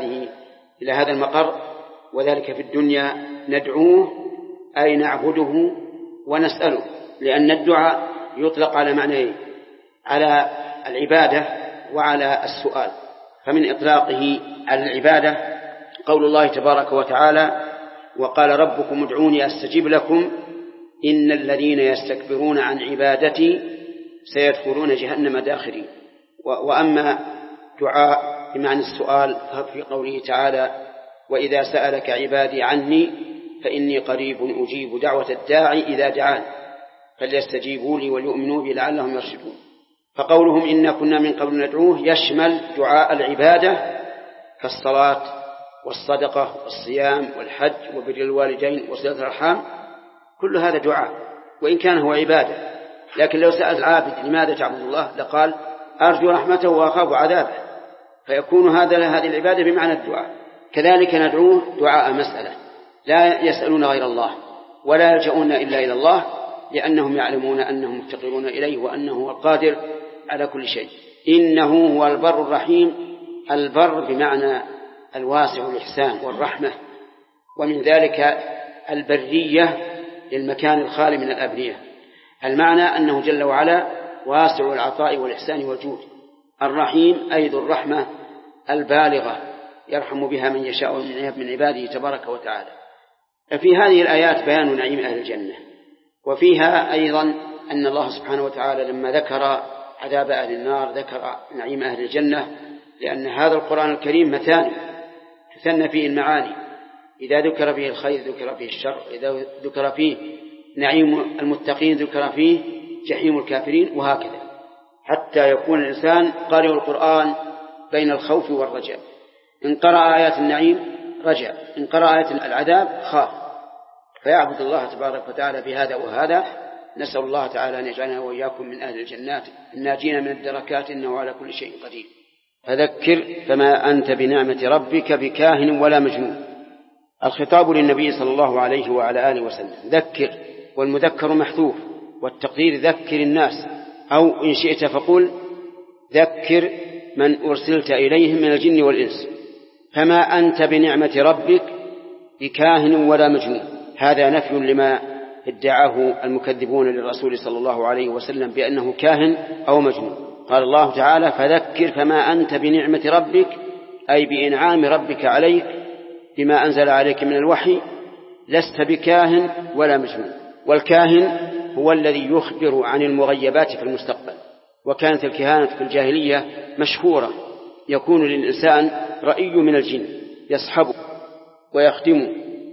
إلى هذا المقر، وذلك في الدنيا ندعوه أي نعبده ونسأله، لأن الدعاء يطلق على معنيين، على العبادة وعلى السؤال. فمن إطلاقه على العبادة قول الله تبارك وتعالى وقال ربكم ادعوني أستجب لكم إن الذين يستكبرون عن عبادتي سيدخلون جهنم داخرين. وأما دعاء بمعنى السؤال ففي قوله تعالى وإذا سألك عبادي عني فإني قريب أجيب دعوة الداعي إذا دعان فليستجيبوا لي وليؤمنوا بي لعلهم يرشدون. فقولهم إنا كنا من قبل ندعوه يشمل دعاء العبادة كالصلاة والصدقة والصيام والحج وبر الوالدين وصلة الأرحام، كل هذا دعاء وإن كان هو عبادة. لكن لو سأل العابد لماذا تعبد الله لقال أرجو رحمته وأخاف عذابه، فيكون هذه العبادة بمعنى الدعاء. كذلك ندعوه دعاء مسألة، لا يسألون غير الله ولا يلجؤون إلا إلى الله، لأنهم يعلمون أنهم مفتقرون إليه وأنه هو القادر على كل شيء. إنه هو البر الرحيم. البر بمعنى الواسع الإحسان والرحمة، ومن ذلك البرية للمكان الخالي من الأبرية. المعنى أنه جل وعلا واسع العطاء والإحسان والجود، الرحيم أي ذو الرحمة البالغة يرحم بها من يشاء من عباده تبارك وتعالى. ففي هذه الآيات بيان نعيم أهل الجنة، وفيها أيضا أن الله سبحانه وتعالى لما ذكر عذاب أهل النار ذكر نعيم أهل الجنة، لأن هذا القرآن الكريم مثاني تثنى فيه المعاني، إذا ذكر فيه الخير ذكر فيه الشر، إذا ذكر فيه نعيم المتقين ذكر فيه جحيم الكافرين، وهكذا حتى يكون الإنسان قارئ القرآن بين الخوف والرجاء. إن قرأ آيات النعيم رجع، إن قرأ آيات العذاب خاف، فيعبد الله تبارك وتعالى بهذا وهذا. نسأل الله تعالى أن يجعلنا وإياكم من أهل الجنات الناجين من الدركات، إنه على كل شيء قدير. فذكر فما أنت بنعمة ربك بكاهن ولا مجنون. الخطاب للنبي صلى الله عليه وعلى آله وسلم. ذكر، والمذكر محذوف، والتقدير ذكر الناس، أو إن شئت فقل ذكر من أرسلت إليهم من الجن والإنس. فما أنت بنعمة ربك بكاهن ولا مجنون، هذا نفي لما ادعاه المكذبون للرسول صلى الله عليه وسلم بأنه كاهن أو مجنون. قال الله تعالى فذكر فما أنت بنعمة ربك، أي بإنعام ربك عليك بما أنزل عليك من الوحي، لست بكاهن ولا مجنون. والكاهن هو الذي يخبر عن المغيبات في المستقبل، وكانت الكهانة في الجاهلية مشهورة، يكون للإنسان رأي من الجن يصحبه ويخدمه،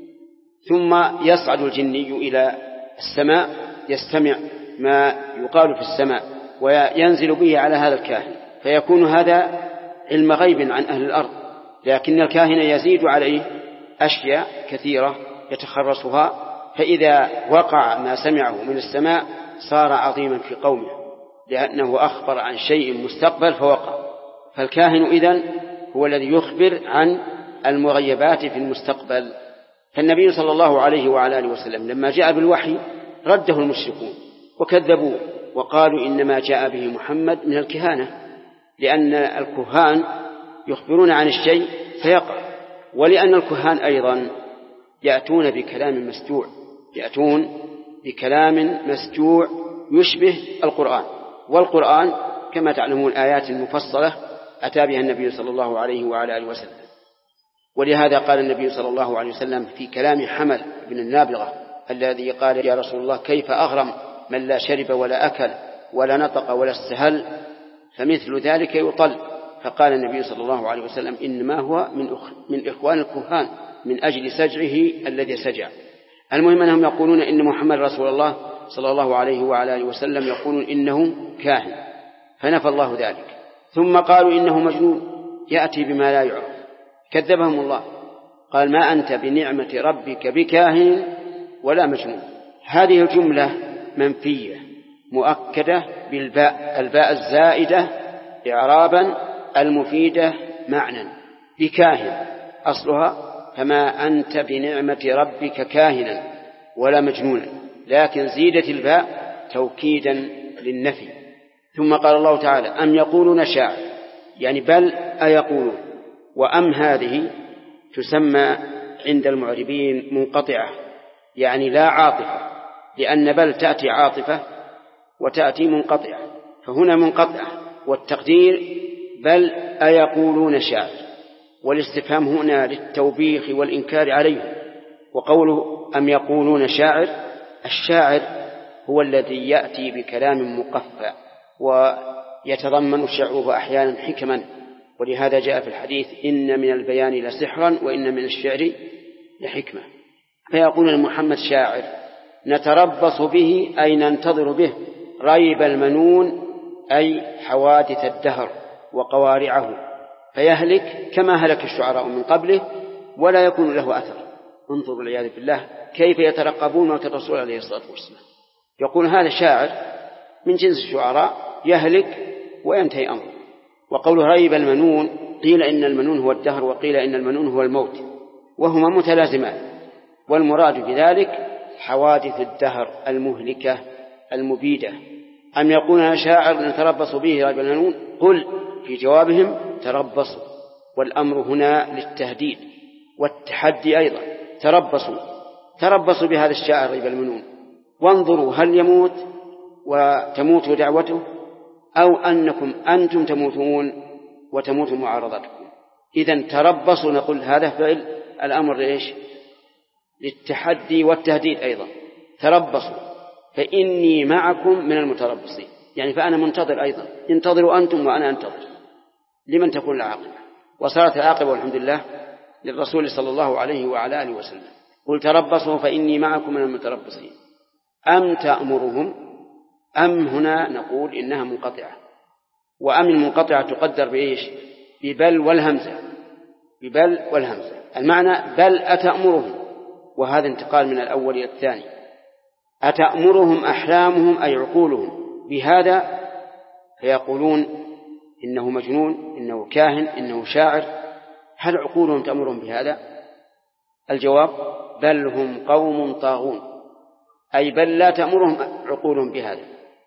ثم يصعد الجني إلى السماء يستمع ما يقال في السماء وينزل به على هذا الكاهن، فيكون هذا علم غيب عن أهل الأرض، لكن الكاهن يزيد عليه أشياء كثيرة يتخرصها، فإذا وقع ما سمعه من السماء صار عظيما في قومه، لأنه أخبر عن شيء مستقبل فوقع. فالكاهن إذن هو الذي يخبر عن المغيبات في المستقبل. فالنبي صلى الله عليه وعلى آله وسلم لما جاء بالوحي رده المشركون وكذبوه وقالوا إنما جاء به محمد من الكهانة، لأن الكهان يخبرون عن الشيء فيقع، ولأن الكهان أيضا يأتون بكلام مسجوع، يأتون بكلام مسجوع يشبه القرآن، والقرآن كما تعلمون آيات مفصلة أتى بها النبي صلى الله عليه وعلى آله وسلم. ولهذا قال النبي صلى الله عليه وسلم في كلام حمل بن النابغة الذي قال يا رسول الله كيف أغرم من لا شرب ولا أكل ولا نطق ولا استهل، فمثل ذلك يطل. فقال النبي صلى الله عليه وسلم إنما هو من إخوان الكهان من أجل سجعه الذي سجع. المهم أنهم يقولون إن محمد رسول الله صلى الله عليه وعلى آله وسلم يقولون إنه كاهن، فنفى الله ذلك. ثم قالوا إنه مجنون يأتي بما لا يعرف، كذبهم الله، قال ما أنت بنعمة ربك بكاهن ولا مجنون. هذه الجملة منفية مؤكدة بالباء، الباء الزائدة إعرابا المفيدة معنى. بكاهن أصلها فما أنت بنعمة ربك كاهنا ولا مجنونا، لكن زيدت الباء توكيدا للنفي. ثم قال الله تعالى أم يقولون شاعر، يعني بل أيقولون، وأم هذه تسمى عند المعربين منقطعة، يعني لا عاطفة، لأن بل تأتي عاطفة وتأتي منقطعة، فهنا منقطعة، والتقدير بل أيقولون شاعر، والاستفهام هنا للتوبيخ والإنكار عليه. وقوله أم يقولون شاعر، الشاعر هو الذي يأتي بكلام مقفى ويتضمن الشعر أحيانا حكما، ولهذا جاء في الحديث إن من البيان لسحرا وإن من الشعر لحكمة. فيقول محمد شاعر نتربص به أي ننتظر به ريب المنون، أي حوادث الدهر وقوارعه، فيهلك كما هلك الشعراء من قبله ولا يكون له أثر. انظروا والعياذ بالله كيف يترقبون موت الرسول عليه الصلاة والسلام. يقول هذا شاعر من جنس الشعراء يهلك وينتهي أمره. وقوله ريب المنون، قيل إن المنون هو الدهر وقيل إن المنون هو الموت، وهما متلازمان، والمراد بذلك حوادث الدهر المهلكة المبيدة. أم يقولون شاعر نتربص به ريب المنون، قل في جوابهم تربصوا، والأمر هنا للتهديد والتحدي أيضا. تربصوا بهذا الشاعر ريب المنون، وانظروا هل يموت وتموت دعوته أو أنكم أنتم تموتون وتموت معارضتكم. إذن تربصوا، نقول هذا فعل الأمر إيش؟ للتحدي والتهديد أيضا. تربصوا فإني معكم من المتربصين، يعني فأنا منتظر أيضا، انتظروا أنتم وأنا أنتظر. لمن تكون العاقبة؟ وصارت العاقبة والحمد لله للرسول صلى الله عليه وعلى آله وسلم. قل تربصوا فإني معكم من المتربصين. أم تأمرهم، أم هنا نقول إنها منقطعة، وأم المنقطعة تقدر بإيش؟ ببل والهمزة. ببل والهمزة، المعنى بل أتأمرهم، وهذا انتقال من الأول إلى الثاني. أتأمرهم أحلامهم أي عقولهم بهذا، فيقولون إنه مجنون، إنه كاهن، إنه شاعر. هل عقولهم تأمرهم بهذا؟ الجواب بل هم قوم طاغون، أي بل لا تأمرهم عقولهم بهذا.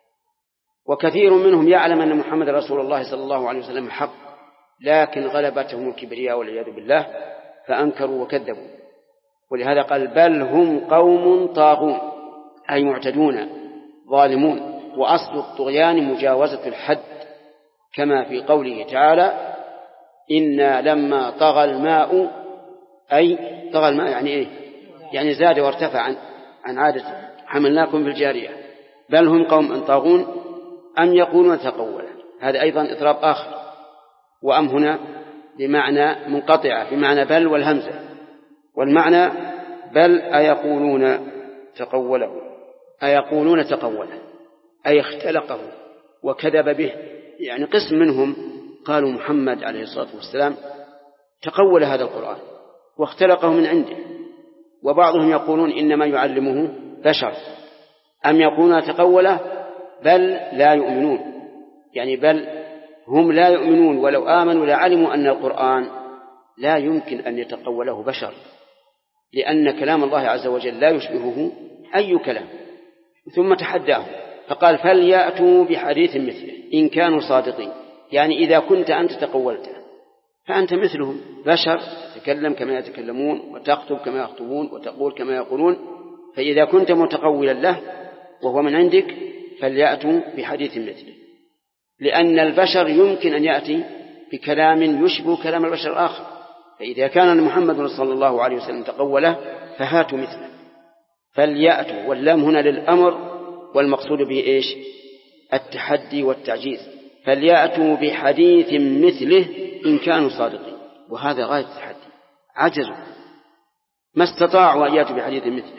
وكثير منهم يعلم أن محمد رسول الله صلى الله عليه وسلم حق، لكن غلبتهم الكبرياء والعياذ بالله فأنكروا وكذبوا. ولهذا قال بل هم قوم طاغون، أي معتدون ظالمون. وأصل الطغيان مجاوزة الحد، كما في قوله تعالى إنا لما طغى الماء، أي طغى الماء يعني إيه؟ يعني زاد وارتفع عن عادة، حملناكم في الجارية. بل هم قوم طاغون أم يقولون تقولا، هذا أيضا إضراب آخر. وأم هنا بمعنى منقطعة، بمعنى بل والهمزة، والمعنى بل أيقولون تقوله، أيقولون تقوله أي اختلقه وكذب به. يعني قسم منهم قالوا محمد عليه الصلاة والسلام تقول هذا القرآن واختلقه من عنده، وبعضهم يقولون إنما يعلمه بشر. أم يقولون تقوله بل لا يؤمنون، يعني بل هم لا يؤمنون، ولو آمنوا لعلموا أن القرآن لا يمكن أن يتقوله بشر، لأن كلام الله عز وجل لا يشبهه أي كلام. ثم تحداهم فقال فليأتوا بحديث مثله إن كانوا صادقين، يعني إذا كنت أنت تقولته فأنت مثلهم بشر، تتكلم كما يتكلمون وتخطب كما يخطبون وتقول كما يقولون. فإذا كنت متقولا له وهو من عندك فليأتوا بحديث مثله، لأن البشر يمكن أن يأتي بكلام يشبه كلام البشر الآخر. فإذا كان محمد صلى الله عليه وسلم تقوله فهاتوا مثله. فليأتوا، واللام هنا للأمر، والمقصود به إيش؟ التحدي والتعجيز. فليأتوا بحديث مثله إن كانوا صادقين، وهذا غاية التحدي. عجزوا، ما استطاعوا أن يأتوا بحديث مثله،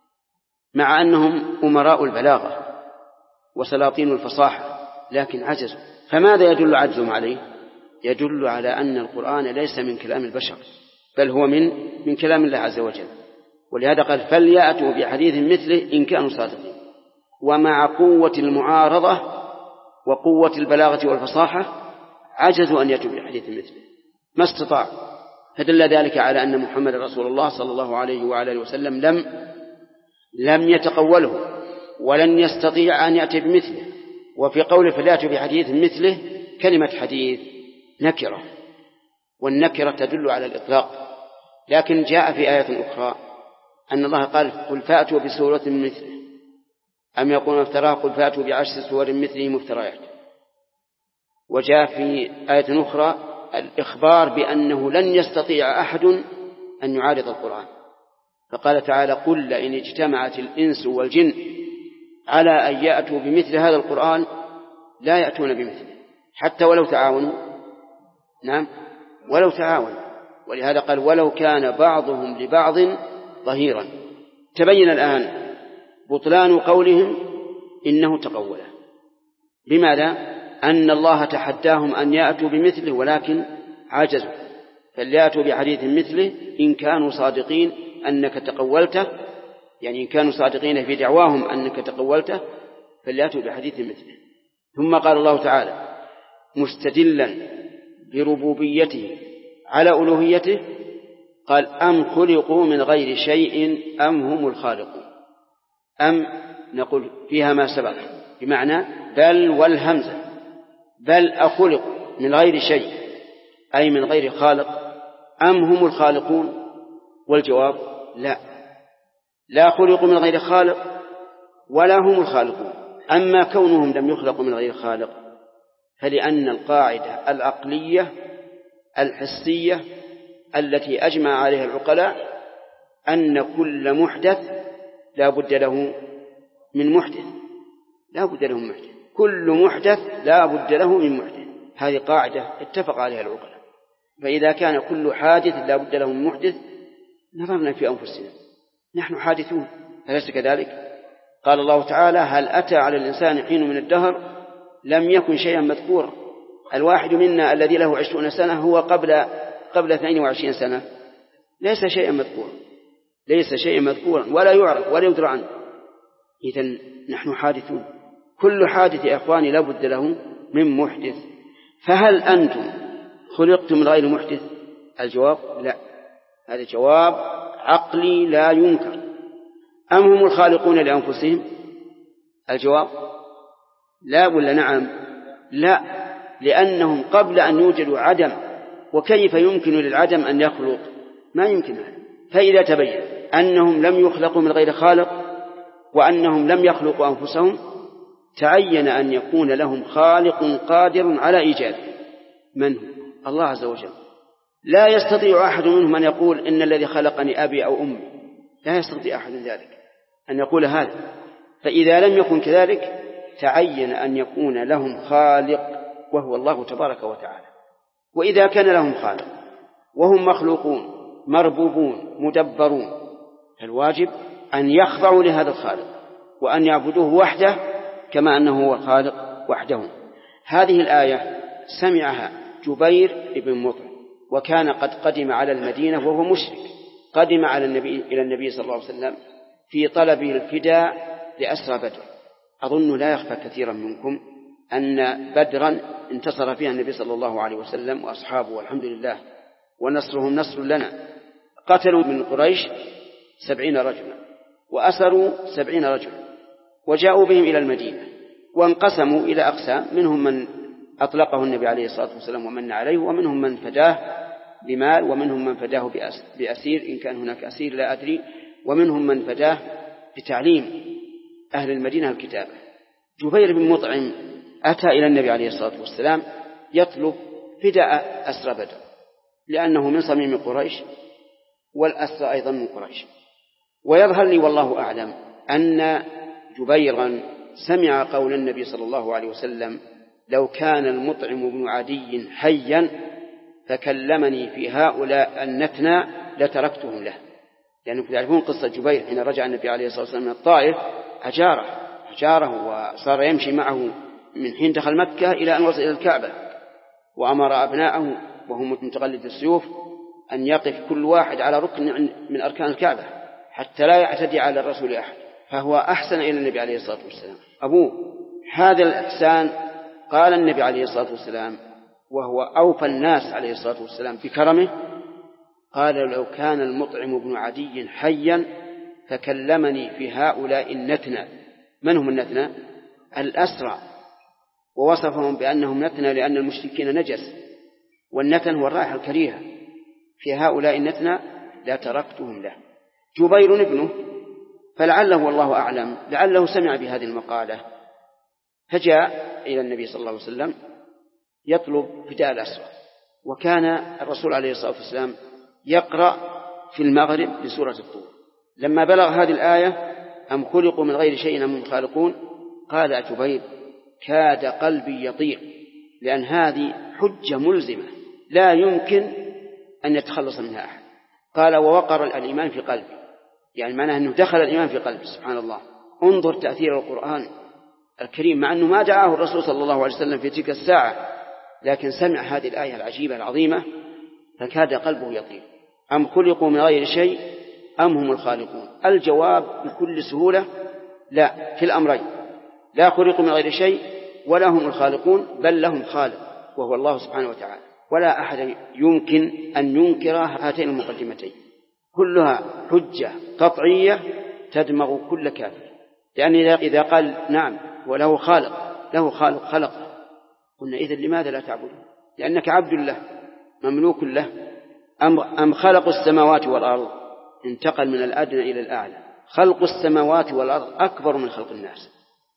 مع أنهم أمراء البلاغة وسلاطين الفصاحة، لكن عجزوا. فماذا يدل عجزهم عليه؟ يدل على أن القرآن ليس من كلام البشر، بل هو من كلام الله عز وجل. ولهذا قال فليأتوا بحديث مثله إن كانوا صادقين. ومع قوة المعارضة وقوة البلاغة والفصاحة عجزوا أن يأتوا بحديث مثله، ما استطاعوا. فدل ذلك على أن محمد رسول الله صلى الله عليه وعلى آله وسلم لم يتقوله ولن يستطيع أن يأتي بمثله. وفي قوله فليأتوا بحديث مثله، كلمة حديث نكرة، والنكرة تدل على الإطلاق. لكن جاء في آية أخرى أن الله قال قل فأتوا بسورة مثله، أم يقولون افتراه قل فأتوا بعشر سور مثله مفتريات. وجاء في آية أخرى الإخبار بأنه لن يستطيع أحد أن يعارض القرآن، فقال تعالى قل لئن اجتمعت الإنس والجن على أن يأتوا بمثل هذا القرآن لا يأتون بمثله حتى ولو تعاونوا. نعم، ولو تعاونوا. ولهذا قال ولو كان بعضهم لبعض ظهيرا. تبين الآن بطلان قولهم إنه تقوله. بماذا؟ أن الله تحداهم أن يأتوا بمثله ولكن عجزوا. فليأتوا بحديث مثله إن كانوا صادقين أنك تقولته، يعني إن كانوا صادقين في دعواهم أنك تقولته فليأتوا بحديث مثله. ثم قال الله تعالى مستدلا بربوبيته على ألوهيته قال أم خلقوا من غير شيء أم هم الخالقون. أم نقول فيها ما سبق بمعنى بل والهمزة، بل أخلقوا من غير شيء أي من غير خالق، أم هم الخالقون؟ والجواب لا خلقوا من غير خالق ولا هم الخالقون. أما كونهم لم يخلقوا من غير خالق فلأن القاعدة العقلية الحسية التي أجمع عليها العقلاء أن كل محدث لا بد له من محدث، لا بد له من محدث، كل محدث لا بد له من محدث. هذه قاعدة اتفق عليها العقلاء. فإذا كان كل حادث لا بد له من محدث نظرنا في أنفسنا، نحن حادثون أليس كذلك؟ قال الله تعالى: هل أتى على الإنسان حين من الدهر لم يكن شيئا مذكورا. الواحد منا الذي له 20 سنة هو قبل 22 سنة ليس شيئا مذكورا، ليس شيئا مذكورا ولا يعرف ولا يدرى عنه. إذن نحن حادثون، كل حادث يا إخواني لا بد له من محدث. فهل أنتم خلقتم من غير محدث؟ الجواب لا، هذا جواب عقلي لا ينكر. أم هم الخالقون لأنفسهم؟ الجواب لا ولا نعم؟ لا، لأنهم قبل أن يوجدوا عدم، وكيف يمكن للعدم أن يخلق؟ ما يمكن هذا. فإذا تبين أنهم لم يخلقوا من غير خالق وأنهم لم يخلقوا أنفسهم تعين أن يكون لهم خالق قادر على إيجاده. من هو؟ الله عز وجل. لا يستطيع أحد منهم أن يقول إن الذي خلقني أبي أو أمي، لا يستطيع أحد ذلك أن يقول هذا. فإذا لم يكن كذلك تعين أن يكون لهم خالق وهو الله تبارك وتعالى. وإذا كان لهم خالق وهم مخلوقون مربوبون مدبرون الواجب أن يخضعوا لهذا الخالق وأن يعبدوه وحده كما أنه هو الخالق وحده. هذه الآية سمعها جبير بن مطعم، وكان قد قدم على المدينة وهو مشرك، قدم إلى النبي صلى الله عليه وسلم في طلبه الفداء لأسرى بدر. أظن لا يخفى كثيرا منكم أن بدرا انتصر فيها النبي صلى الله عليه وسلم وأصحابه والحمد لله، ونصرهم نصر لنا. قتلوا من قريش 70 رجلا وأسروا 70 رجلا وجاءوا بهم إلى المدينة، وانقسموا إلى أقسام، منهم من أطلقه النبي عليه الصلاة والسلام ومن عليه، ومنهم من فداه بمال، ومنهم من فداه بأسير إن كان هناك أسير لا أدري، ومنهم من فداه بتعليم أهل المدينة الكتابة. جبير بن مطعم أتى إلى النبي عليه الصلاة والسلام يطلب فداء أسرى بدر، لأنه من صميم قريش والأسرى أيضا من قريش. ويظهر لي والله أعلم أن جبيرا سمع قول النبي صلى الله عليه وسلم: لو كان المطعم بن عدي حيا فكلمني في هؤلاء النتنى لتركتهم له. لأنكم تعرفون قصة جبير حين رجع النبي عليه الصلاة والسلام من الطائف أجاره وصار يمشي معه من حين دخل مكة إلى أن وصل إلى الكعبة، وأمر أبناءه وهم متقلد السيوف أن يقف كل واحد على ركن من أركان الكعبة حتى لا يعتدي على الرسول أحد، فهو أحسن إلى النبي عليه الصلاة والسلام. أبوه هذا الإحسان قال النبي عليه الصلاة والسلام وهو أوفى الناس عليه الصلاة والسلام بكرمه، قال: لو كان المطعم بن عدي حيا فكلمني في هؤلاء النتنى. من هم النتنى؟ الأسرى، ووصفهم بأنهم نتنى لأن المشركين نجس، والنتن هو الرائحة الكريهة. في هؤلاء النتنى لا تركتهم له. جبير ابنه، فلعله والله أعلم لعله سمع بهذه المقالة فجاء إلى النبي صلى الله عليه وسلم يطلب فداء الأسرى. وكان الرسول عليه الصلاة والسلام يقرأ في المغرب بسورة الطور. لما بلغ هذه الآية: أم خلقوا من غير شيء أم هم خالقون، قال جبير: كاد قلبي يطير، لأن هذه حجة ملزمة لا يمكن أن يتخلص منها أحد. قال: ووقر الإيمان في قلبي، يعني معناه أنه دخل الإيمان في قلبي. سبحان الله، انظر تأثير القرآن الكريم، مع أنه ما دعاه الرسول صلى الله عليه وسلم في تلك الساعة، لكن سمع هذه الآية العجيبة العظيمة فكاد قلبه يطير. أم خلقوا من غير شيء أم هم الخالقون؟ الجواب بكل سهولة: لا، في الأمرين، لا خلقوا من غير شيء ولا هم الخالقون، بل لهم خالق وهو الله سبحانه وتعالى. ولا أحد يمكن أن ينكر هاتين المقدمتين، كلها حجة قطعية تدمغ كل كافر. لأن إذا قال نعم وله خالق، له خالق خلقه، قلنا إذن لماذا لا تعبده؟ لأنك عبد له مملوك له. أم خلق السماوات والأرض، انتقل من الأدنى إلى الأعلى. خلق السماوات والأرض أكبر من خلق الناس،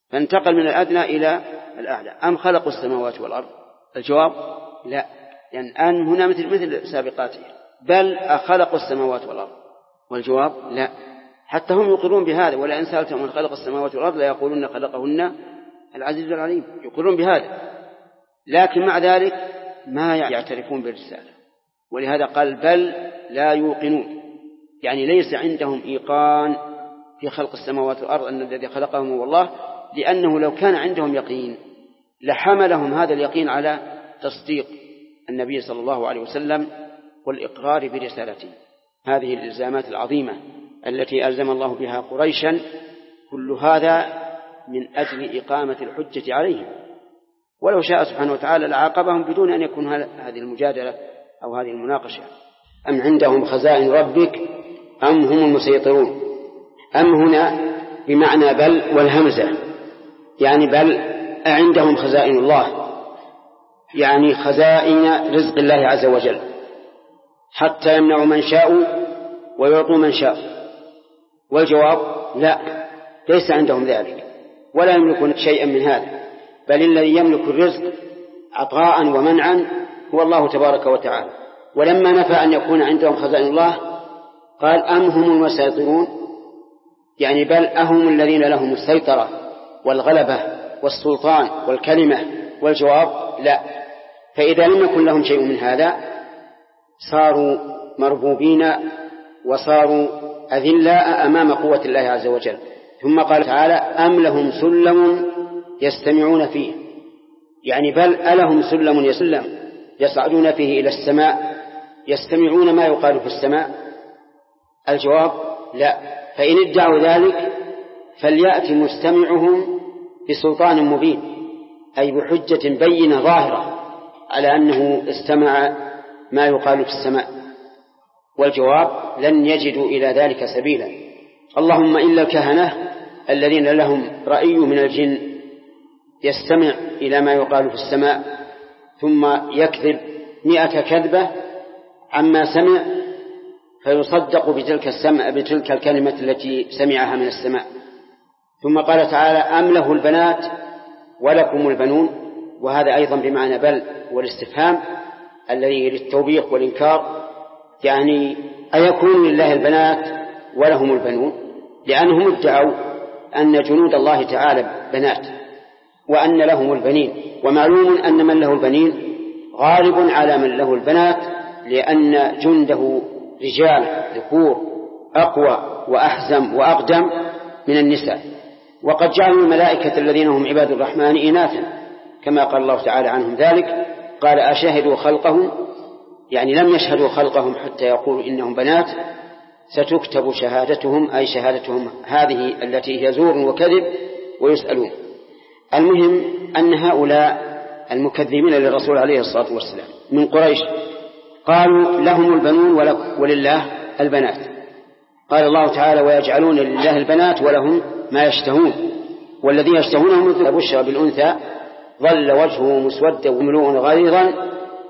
فانتقل من الأدنى إلى الأعلى. أم خلقوا السماوات والأرض؟ الجواب لا، لأن أن هنا مثل سابقاته. بل أخلقوا السماوات والأرض؟ والجواب لا. حتى هم يقرون بهذا، ولئن سألتهم من خلق السماوات والأرض لا يقولون خلقهن العزيز العليم، يقرون بهذا، لكن مع ذلك ما يعترفون بالرسالة. ولهذا قال بل لا يوقنون، يعني ليس عندهم إيقان في خلق السماوات والأرض أن الذي خلقهم هو الله، لأنه لو كان عندهم يقين لحملهم هذا اليقين على تصديق النبي صلى الله عليه وسلم والإقرار برسالته. هذه الإلزامات العظيمة التي ألزم الله بها قريشا، كل هذا من أجل إقامة الحجة عليهم، ولو شاء سبحانه وتعالى لعاقبهم بدون أن يكون هذه المجادلة أو هذه المناقشة. أم عندهم خزائن ربك أم هم المسيطرون؟ أم هنا بمعنى بل والهمزة، يعني بل عندهم خزائن الله، يعني خزائن رزق الله عز وجل، حتى يمنعوا من شاءوا ويعطوا من شاء. والجواب لا، ليس عندهم ذلك ولا يملكون شيئا من هذا، بل الذي يملك الرزق عطاء ومنعا هو الله تبارك وتعالى. ولما نفى أن يكون عندهم خزائن الله قال أم هم المسيطرون، يعني بل أهم الذين لهم السيطرة والغلبة والسلطان والكلمة. والجواب لا. فإذا لم يكن لهم شيء من هذا صاروا مربوبين وصاروا أذلاء أمام قوة الله عز وجل. ثم قال تعالى أم لهم سلم يستمعون فيه، يعني بل ألهم سلم يصعدون فيه إلى السماء يستمعون ما يقال في السماء؟ الجواب لا. فإن ادعوا ذلك فليأتي مستمعهم بسلطان مبين، أي بحجة بينة ظاهرة على أنه استمع ما يقال في السماء. والجواب لن يجدوا إلى ذلك سبيلا، اللهم إلا الكهنة الذين لهم رأي من الجن يستمع إلى ما يقال في السماء ثم يكذب 100 كذبة عما سمع فيصدق بتلك الكلمة التي سمعها من السماء. ثم قال تعالى أم له البنات ولكم البنون، وهذا أيضا بمعنى بل والاستفهام الذي للتوبيخ والإنكار، يعني أيكون لله البنات ولهم البنون؟ لأنهم ادعوا أن جنود الله تعالى بنات وأن لهم البنين، ومعلوم أن من له البنين غالب على من له البنات، لأن جنده رجال ذكور أقوى وأحزم وأقدم من النساء. وقد جعلوا الملائكة الذين هم عباد الرحمن إناثا كما قال الله تعالى عنهم ذلك، قال أشهدوا خلقهم، يعني لم يشهدوا خلقهم حتى يقولوا إنهم بنات، ستكتب شهادتهم، أي شهادتهم هذه التي هي زور وكذب، ويسألون. المهم أن هؤلاء المكذبين للرسول عليه الصلاة والسلام من قريش قالوا لهم البنون ولله البنات. قال الله تعالى ويجعلون لله البنات ولهم ما يشتهون، والذي يشتهونه مثل بشر بالأنثى ظل وجهه مسودا وملوء غليظا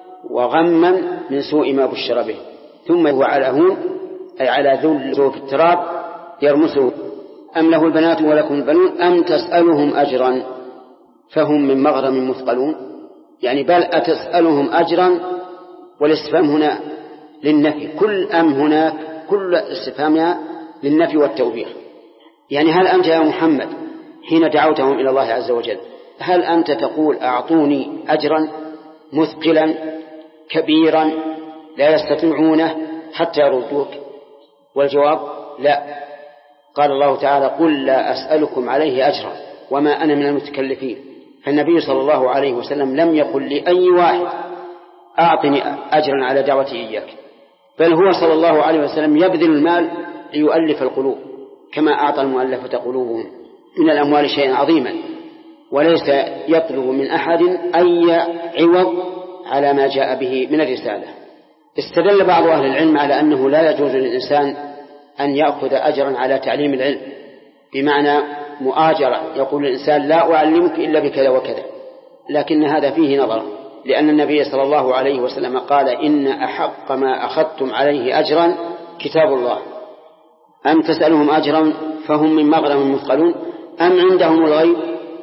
وغما من سوء ما بشر به، ثم هو على هون أي على ذل في التراب يرمسه. أم له البنات ولكم البنون أم تسألهم أجرا فهم من مغرم مثقلون، يعني بل أتسألهم أجرا، والاستفهام هنا للنفي، كل أم هناك كل استفهامها للنفي والتوبيخ. يعني هل أنت يا محمد حين دعوتهم إلى الله عز وجل هل أنت تقول أعطوني أجرا مثقلا كبيرا لا يستطيعونه حتى يردوك؟ والجواب لا. قال الله تعالى قل لا أسألكم عليه أجرا وما أنا من المتكلفين. فالنبي صلى الله عليه وسلم لم يقل لأي واحد أعطني أجرا على دعوتي إياك، بل هو صلى الله عليه وسلم يبذل المال ليؤلف القلوب كما أعطى المؤلفة قلوبهم من الأموال شيئا عظيما، وليس يطلب من أحد أي عوض على ما جاء به من الرسالة. استدل بعض أهل العلم على أنه لا يجوز للإنسان أن يأخذ أجرا على تعليم العلم، بمعنى مؤاجرة، يقول الإنسان لا أعلمك إلا بكذا وكذا، لكن هذا فيه نظر، لأن النبي صلى الله عليه وسلم قال إن أحق ما أخذتم عليه أجرا كتاب الله. أم تسألهم أجرا فهم من مغرم مثقلون أم عندهم الغيب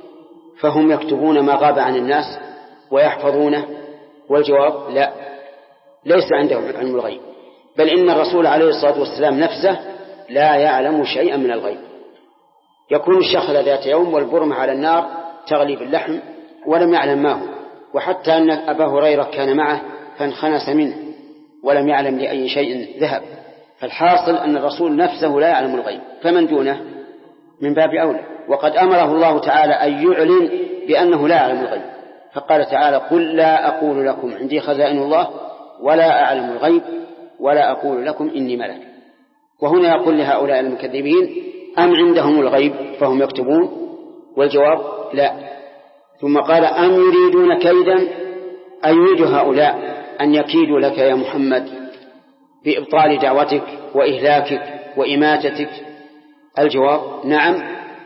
فهم يكتبون ما غاب عن الناس ويحفظونه؟ والجواب لا، ليس عندهم علم الغيب، بل إن الرسول عليه الصلاة والسلام نفسه لا يعلم شيئا من الغيب. يكون الشخل ذات يوم والبرمة على النار تغلي باللحم ولم يعلم ما هو، وحتى أن أبا هريرة كان معه فانخنس منه ولم يعلم لأي شيء ذهب. فالحاصل أن الرسول نفسه لا يعلم الغيب، فمن دونه من باب أولى. وقد أمره الله تعالى أن يعلن بأنه لا يعلم الغيب، فقال تعالى: قل لا أقول لكم عندي خزائن الله ولا أعلم الغيب ولا أقول لكم إني ملك. وهنا يقول لهؤلاء المكذبين: أم عندهم الغيب فهم يكتبون؟ والجواب لا. ثم قال: أم يريدون كيدا؟ أي يريد هؤلاء أن يكيدوا لك يا محمد بإبطال دعوتك وإهلاكك وإماتتك؟ الجواب: نعم،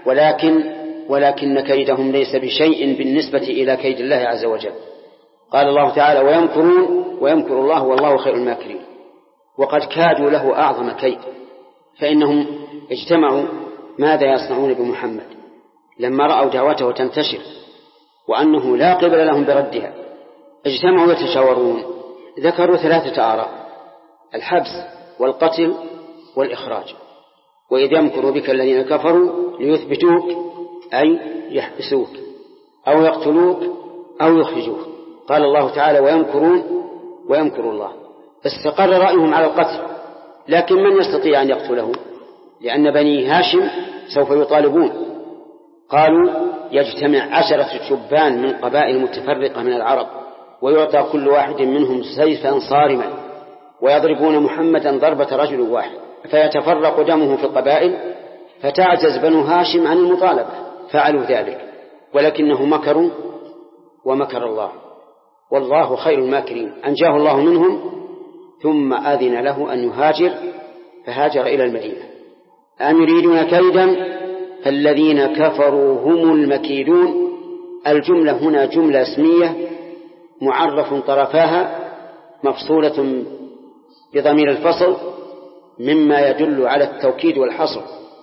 ولكن كيدهم ليس بشيء بالنسبة إلى كيد الله عز وجل. قال الله تعالى: ويمكرون ويمكر الله والله خير الماكرين. وقد كادوا له أعظم كيد، فإنهم اجتمعوا ماذا يصنعون بمحمد لما رأوا دعوته تنتشر وأنه لا قبل لهم بردها. اجتمعوا يتشاورون، ذكروا 3 آراء: الحبس والقتل والإخراج. وإذ يمكر بك الذين كفروا ليثبتوك أي يحبسوك أو يقتلوك أو يخرجوك. قال الله تعالى: ويمكرون ويمكر الله. استقر رأيهم على القتل، لكن من يستطيع أن يقتله؟ لأن بني هاشم سوف يطالبون. قالوا: يجتمع 10 شبان من قبائل متفرقة من العرب ويعطى كل واحد منهم سيفا صارما ويضربون محمدا ضربة رجل واحد فيتفرق دمه في القبائل فتعجز بنو هاشم عن المطالبة. فعلوا ذلك، ولكنه مكروا ومكر الله والله خير الماكرين. أنجاه الله منهم ثم أذن له أن يهاجر، فهاجر إلى المدينة. أم يريدون كيدا فالذين كفروا هم المكيدون. الجملة هنا جملة اسمية معرف طرفاها مفصولة بضمير الفصل مما يدل على التوكيد والحصر.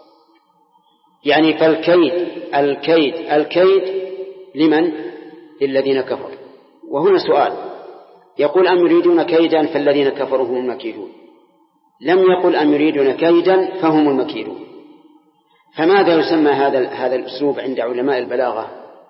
يعني فالكيد لمن؟ للذين كفروا. وهنا سؤال، يقول: أم يريدون كيدا فالذين كفروا هم المكيدون، لم يقل أم يريدون كيدا فهم المكيدون. فماذا يسمى هذا الأسلوب عند علماء البلاغة؟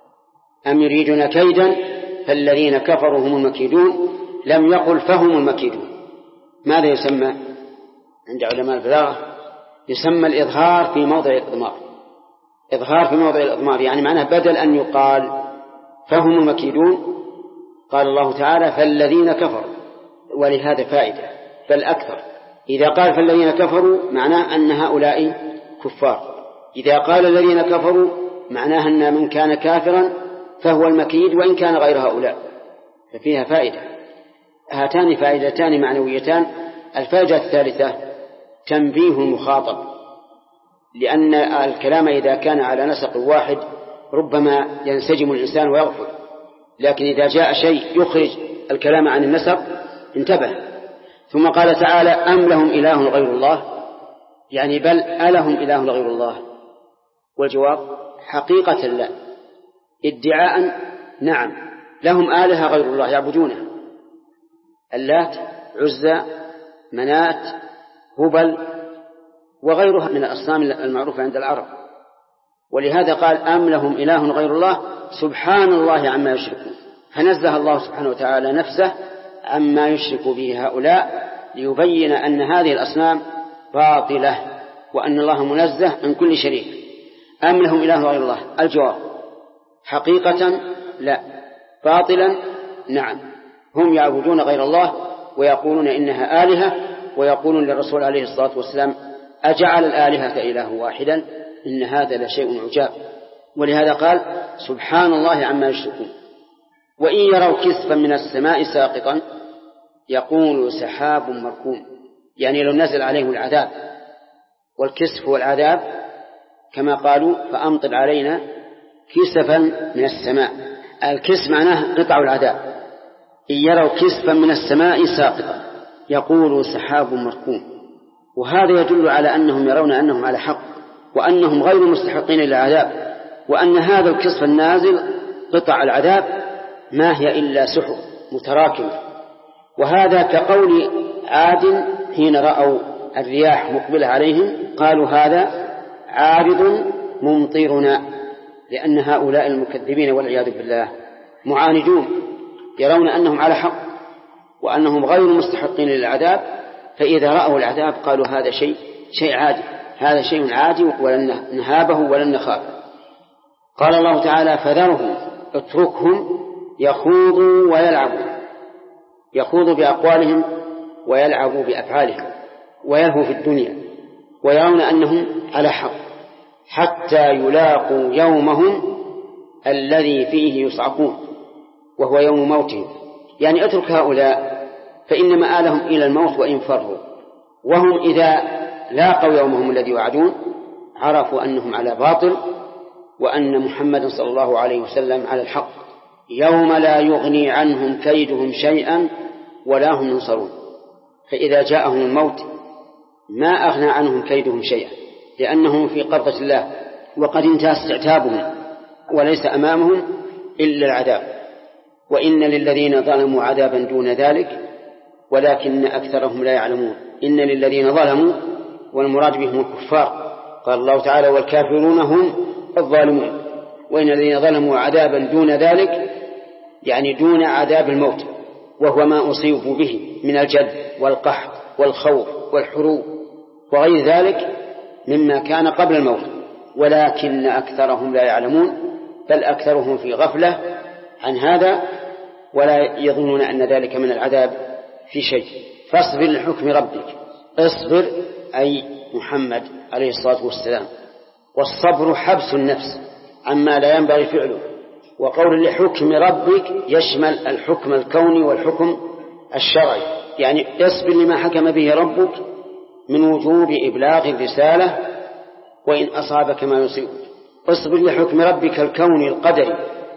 أم يريدون كيدا فالذين كفروا هم المكيدون، لم يقل فهم المكيدون. ماذا يسمى عند علماء البلاغة؟ يسمى الإظهار في موضع الإضمار. إظهار في موضع الإضمار يعني معناه بدل أن يقال فهم المكيدون قال الله تعالى فالذين كفروا. ولهذا فائدة بل أكثر، إذا قال فالذين كفروا معناه أن هؤلاء كفار، إذا قال الذين كفروا معناه أن من كان كافرا فهو المكيد وإن كان غير هؤلاء، ففيها فائدة. هاتان فائدتان معنويتان. الفائدة الثالثة تنبيه المخاطب، لأن الكلام إذا كان على نسق واحد ربما ينسجم الإنسان ويغفل، لكن إذا جاء شيء يخرج الكلام عن النسق انتبه. ثم قال تعالى أم لهم إله غير الله، يعني بل ألهم إله غير الله؟ والجواب حقيقة لا، ادعاء نعم لهم آلهة غير الله يعبدونها، اللات عزى منات هبل وغيرها من الأصنام المعروفة عند العرب. ولهذا قال أم لهم إله غير الله سبحان الله عما يشركون، فنزه الله سبحانه وتعالى نفسه عما يشرك به هؤلاء ليبين أن هذه الأصنام باطلة وأن الله منزه عن كل شريك. أم لهم إله غير الله؟ الجواب حقيقة لا، باطلا نعم، هم يعبدون غير الله ويقولون إنها آلهة، ويقولون للرسول عليه الصلاة والسلام أجعل الآلهة إله واحدا إن هذا لشيء عجاب. ولهذا قال سبحان الله عما يشركون. وإن يروا كسفا من السماء ساقطا يقول سحاب مركوم، يعني لو نزل عليهم العذاب، والكسف هو العذاب كما قالوا فأمطر علينا كسفا من السماء. الكسف معناه قطع العذاب. إن يروا كسفا من السماء ساقطا يقول سحاب مركوم، وهذا يدل على أنهم يرون أنهم على حق وأنهم غير مستحقين للعذاب، وأن هذا الكسف النازل قطع العذاب ما هي إلا سحب متراكمة. وهذا كقول عاد حين رأوا الرياح مقبلة عليهم قالوا هذا عارض ممطرنا، لأن هؤلاء المكذبين والعياذ بالله معاندون يرون أنهم على حق وأنهم غير مستحقين للعذاب، فإذا رأوا العذاب قالوا هذا شيء عادي، هذا شيء عادي ولن نهابه ولن نخافه. قال الله تعالى فذرهم اتركهم يخوضوا ويلعبوا، يخوضوا بأقوالهم ويلعبوا بأفعالهم ويلهوا في الدنيا ويرون أنهم على حق حتى يلاقوا يومهم الذي فيه يصعقون وهو يوم موتهم. يعني اترك هؤلاء فإن مآلهم إلى الموت وإن فروا، وهم إذا لاقوا يومهم الذي يوعدون عرفوا أنهم على باطل وأن محمد صلى الله عليه وسلم على الحق، يوم لا يغني عنهم كيدهم شيئا ولا هم ينصرون. فإذا جاءهم الموت ما أغنى عنهم كيدهم شيئا لأنهم في قبضة الله وقد انتهى استعتابهم وليس أمامهم إلا العذاب. وإن للذين ظلموا عذابا دون ذلك ولكن أكثرهم لا يعلمون. إن للذين ظلموا والمراد بهم الكفار، قال الله تعالى والكافرون هم الظالمون. وإن الذين ظلموا عذابا دون ذلك يعني دون عذاب الموت، وهو ما أصيبوا به من الجد والقحط والخوف والحروب وغير ذلك مما كان قبل الموت، ولكن أكثرهم لا يعلمون، بل أكثرهم في غفلة عن هذا ولا يظنون أن ذلك من العذاب في شيء. فاصبر لحكم ربك، اصبر أي محمد عليه الصلاة والسلام، والصبر حبس النفس عما لا ينبغي فعله. وقول لحكم ربك يشمل الحكم الكوني والحكم الشرعي، يعني اصبر لما حكم به ربك من وجوب إبلاغ الرسالة وإن أصابك ما يصيبك. اصبر لحكم ربك الكوني القدري،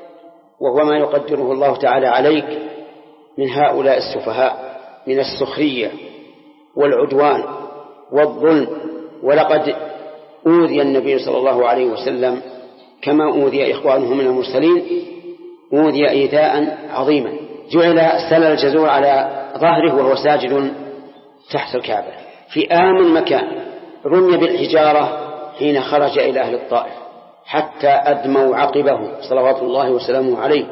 وهو ما يقدره الله تعالى عليك من هؤلاء السفهاء من السخرية والعدوان والظلم. ولقد أوذي النبي صلى الله عليه وسلم كما أوذي إخوانه من المرسلين، أوذي إيذاء عظيما، جعل سل الجزور على ظهره وهو ساجد تحت الكعبة في آمن مكان، رمي بالحجارة حين خرج إلى أهل الطائف حتى أدموا عقبه صلوات الله وسلامه عليه،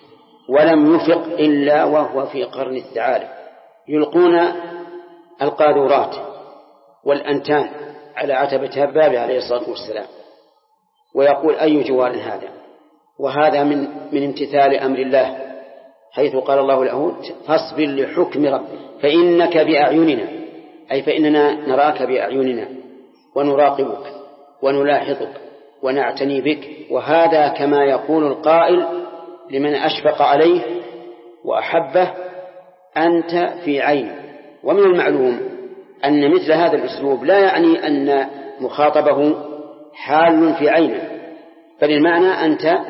ولم يفق إلا وهو في قرن الثعالب. يلقون القاذورات والأنتان على عتبة هبابه عليه الصلاة والسلام ويقول أي جوار هذا؟ وهذا من امتثال أمر الله، حيث قال الله له فاصبر لحكم ربك فإنك بأعيننا، أي فإننا نراك بأعيننا ونراقبك ونلاحظك ونعتني بك. وهذا كما يقول القائل لمن أشفق عليه وأحبه أنت في عين. ومن المعلوم أن مثل هذا الأسلوب لا يعني أن مخاطبه حال في عينه، بل المعنى أنت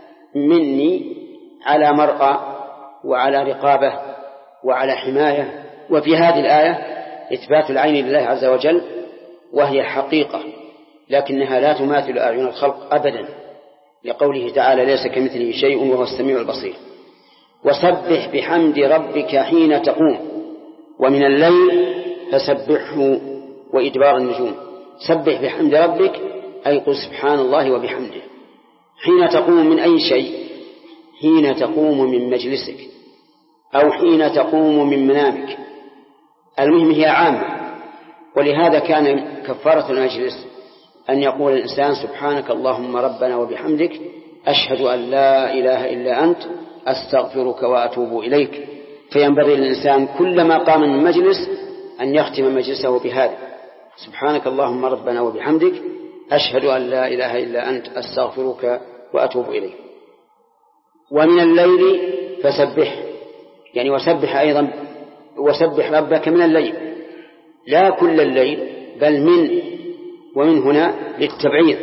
مني على مرأى وعلى رقابة وعلى حماية. وفي هذه الآية إثبات العين لله عز وجل، وهي حقيقة لكنها لا تماثل أعين الخلق أبدا، لقوله تعالى ليس كمثله شيء وهو السميع البصير. وسبح بحمد ربك حين تقوم ومن الليل فسبحه وإدبار النجوم. سبح بحمد ربك أي قل سبحان الله وبحمده. حين تقوم من أي شيء؟ حين تقوم من مجلسك أو حين تقوم من منامك، المهم هي عامة. ولهذا كان كفارة المجلس أن يقول الإنسان سبحانك اللهم ربنا وبحمدك أشهد أن لا إله إلا أنت أستغفرك وأتوب إليك. فينبغي للإنسان كلما قام من مجلس أن يختم مجلسه بهذا سبحانك اللهم ربنا وبحمدك أشهد أن لا إله إلا أنت أستغفرك وأتوب إليك. ومن الليل فسبح، يعني وسبح أيضا، وسبح ربك من الليل، لا كل الليل بل ومن هنا للتبعير.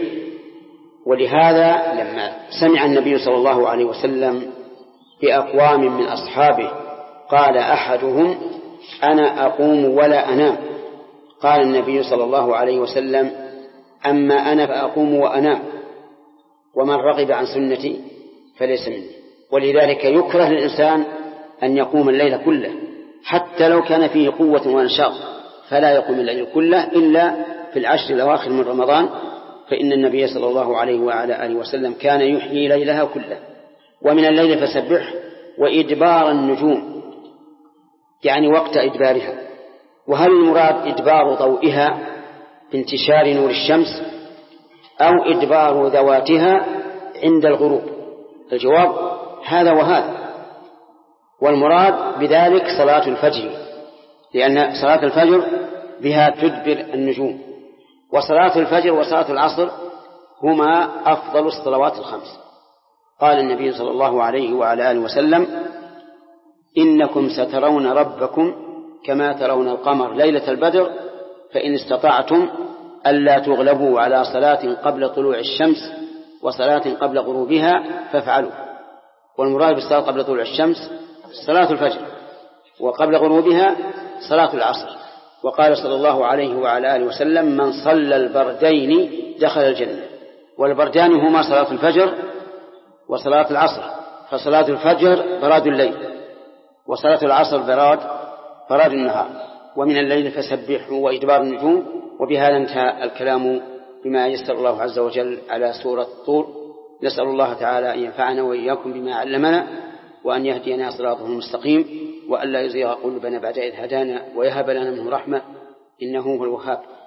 ولهذا لما سمع النبي صلى الله عليه وسلم بأقوام من أصحابه قال أحدهم أنا أقوم ولا أنام، قال النبي صلى الله عليه وسلم أما أنا فأقوم وأنام، ومن رغب عن سنتي فليس مني. ولذلك يكره للإنسان أن يقوم الليل كله حتى لو كان فيه قوة ونشاط، فلا يقوم الليل كله إلا في العشر الأواخر من رمضان، فإن النبي صلى الله عليه وعلى آله وسلم كان يحيي ليلها كله. ومن الليل فسبح وإدبار النجوم، يعني وقت إدبارها. وهل المراد إدبار ضوئها بانتشار نور الشمس أو إدبار ذواتها عند الغروب؟ الجواب هذا وهذا. والمراد بذلك صلاة الفجر، لأن صلاة الفجر بها تدبر النجوم، وصلاة الفجر وصلاة العصر هما أفضل الصلوات الخمس. قال النبي صلى الله عليه وعلى آله وسلم: إنكم سترون ربكم كما ترون القمر ليلة البدر، فإن استطعتم ألا تغلبوا على صلاة قبل طلوع الشمس وصلاة قبل غروبها فافعلوا. والمراد بالصلاة قبل طلوع الشمس صلاة الفجر، وقبل غروبها صلاة العصر. وقال صلى الله عليه وعلى آله وسلم: من صلى البردين دخل الجنة. والبردان هما صلاة الفجر وصلاة العصر، فصلاة الفجر براد الليل، وصلاة العصر براد النهار. ومن الليل فسبحوا وإدبار النجوم. وبهذا انتهى الكلام بما يسر الله عز وجل على سورة الطور. نسأل الله تعالى أن ينفعنا وإياكم بما علمنا، وأن يهدينا صراطه المستقيم، وأن لا يزيغ قلوبنا بعد إذ هدانا، ويهب لنا منه رحمة إنه هو الوهاب.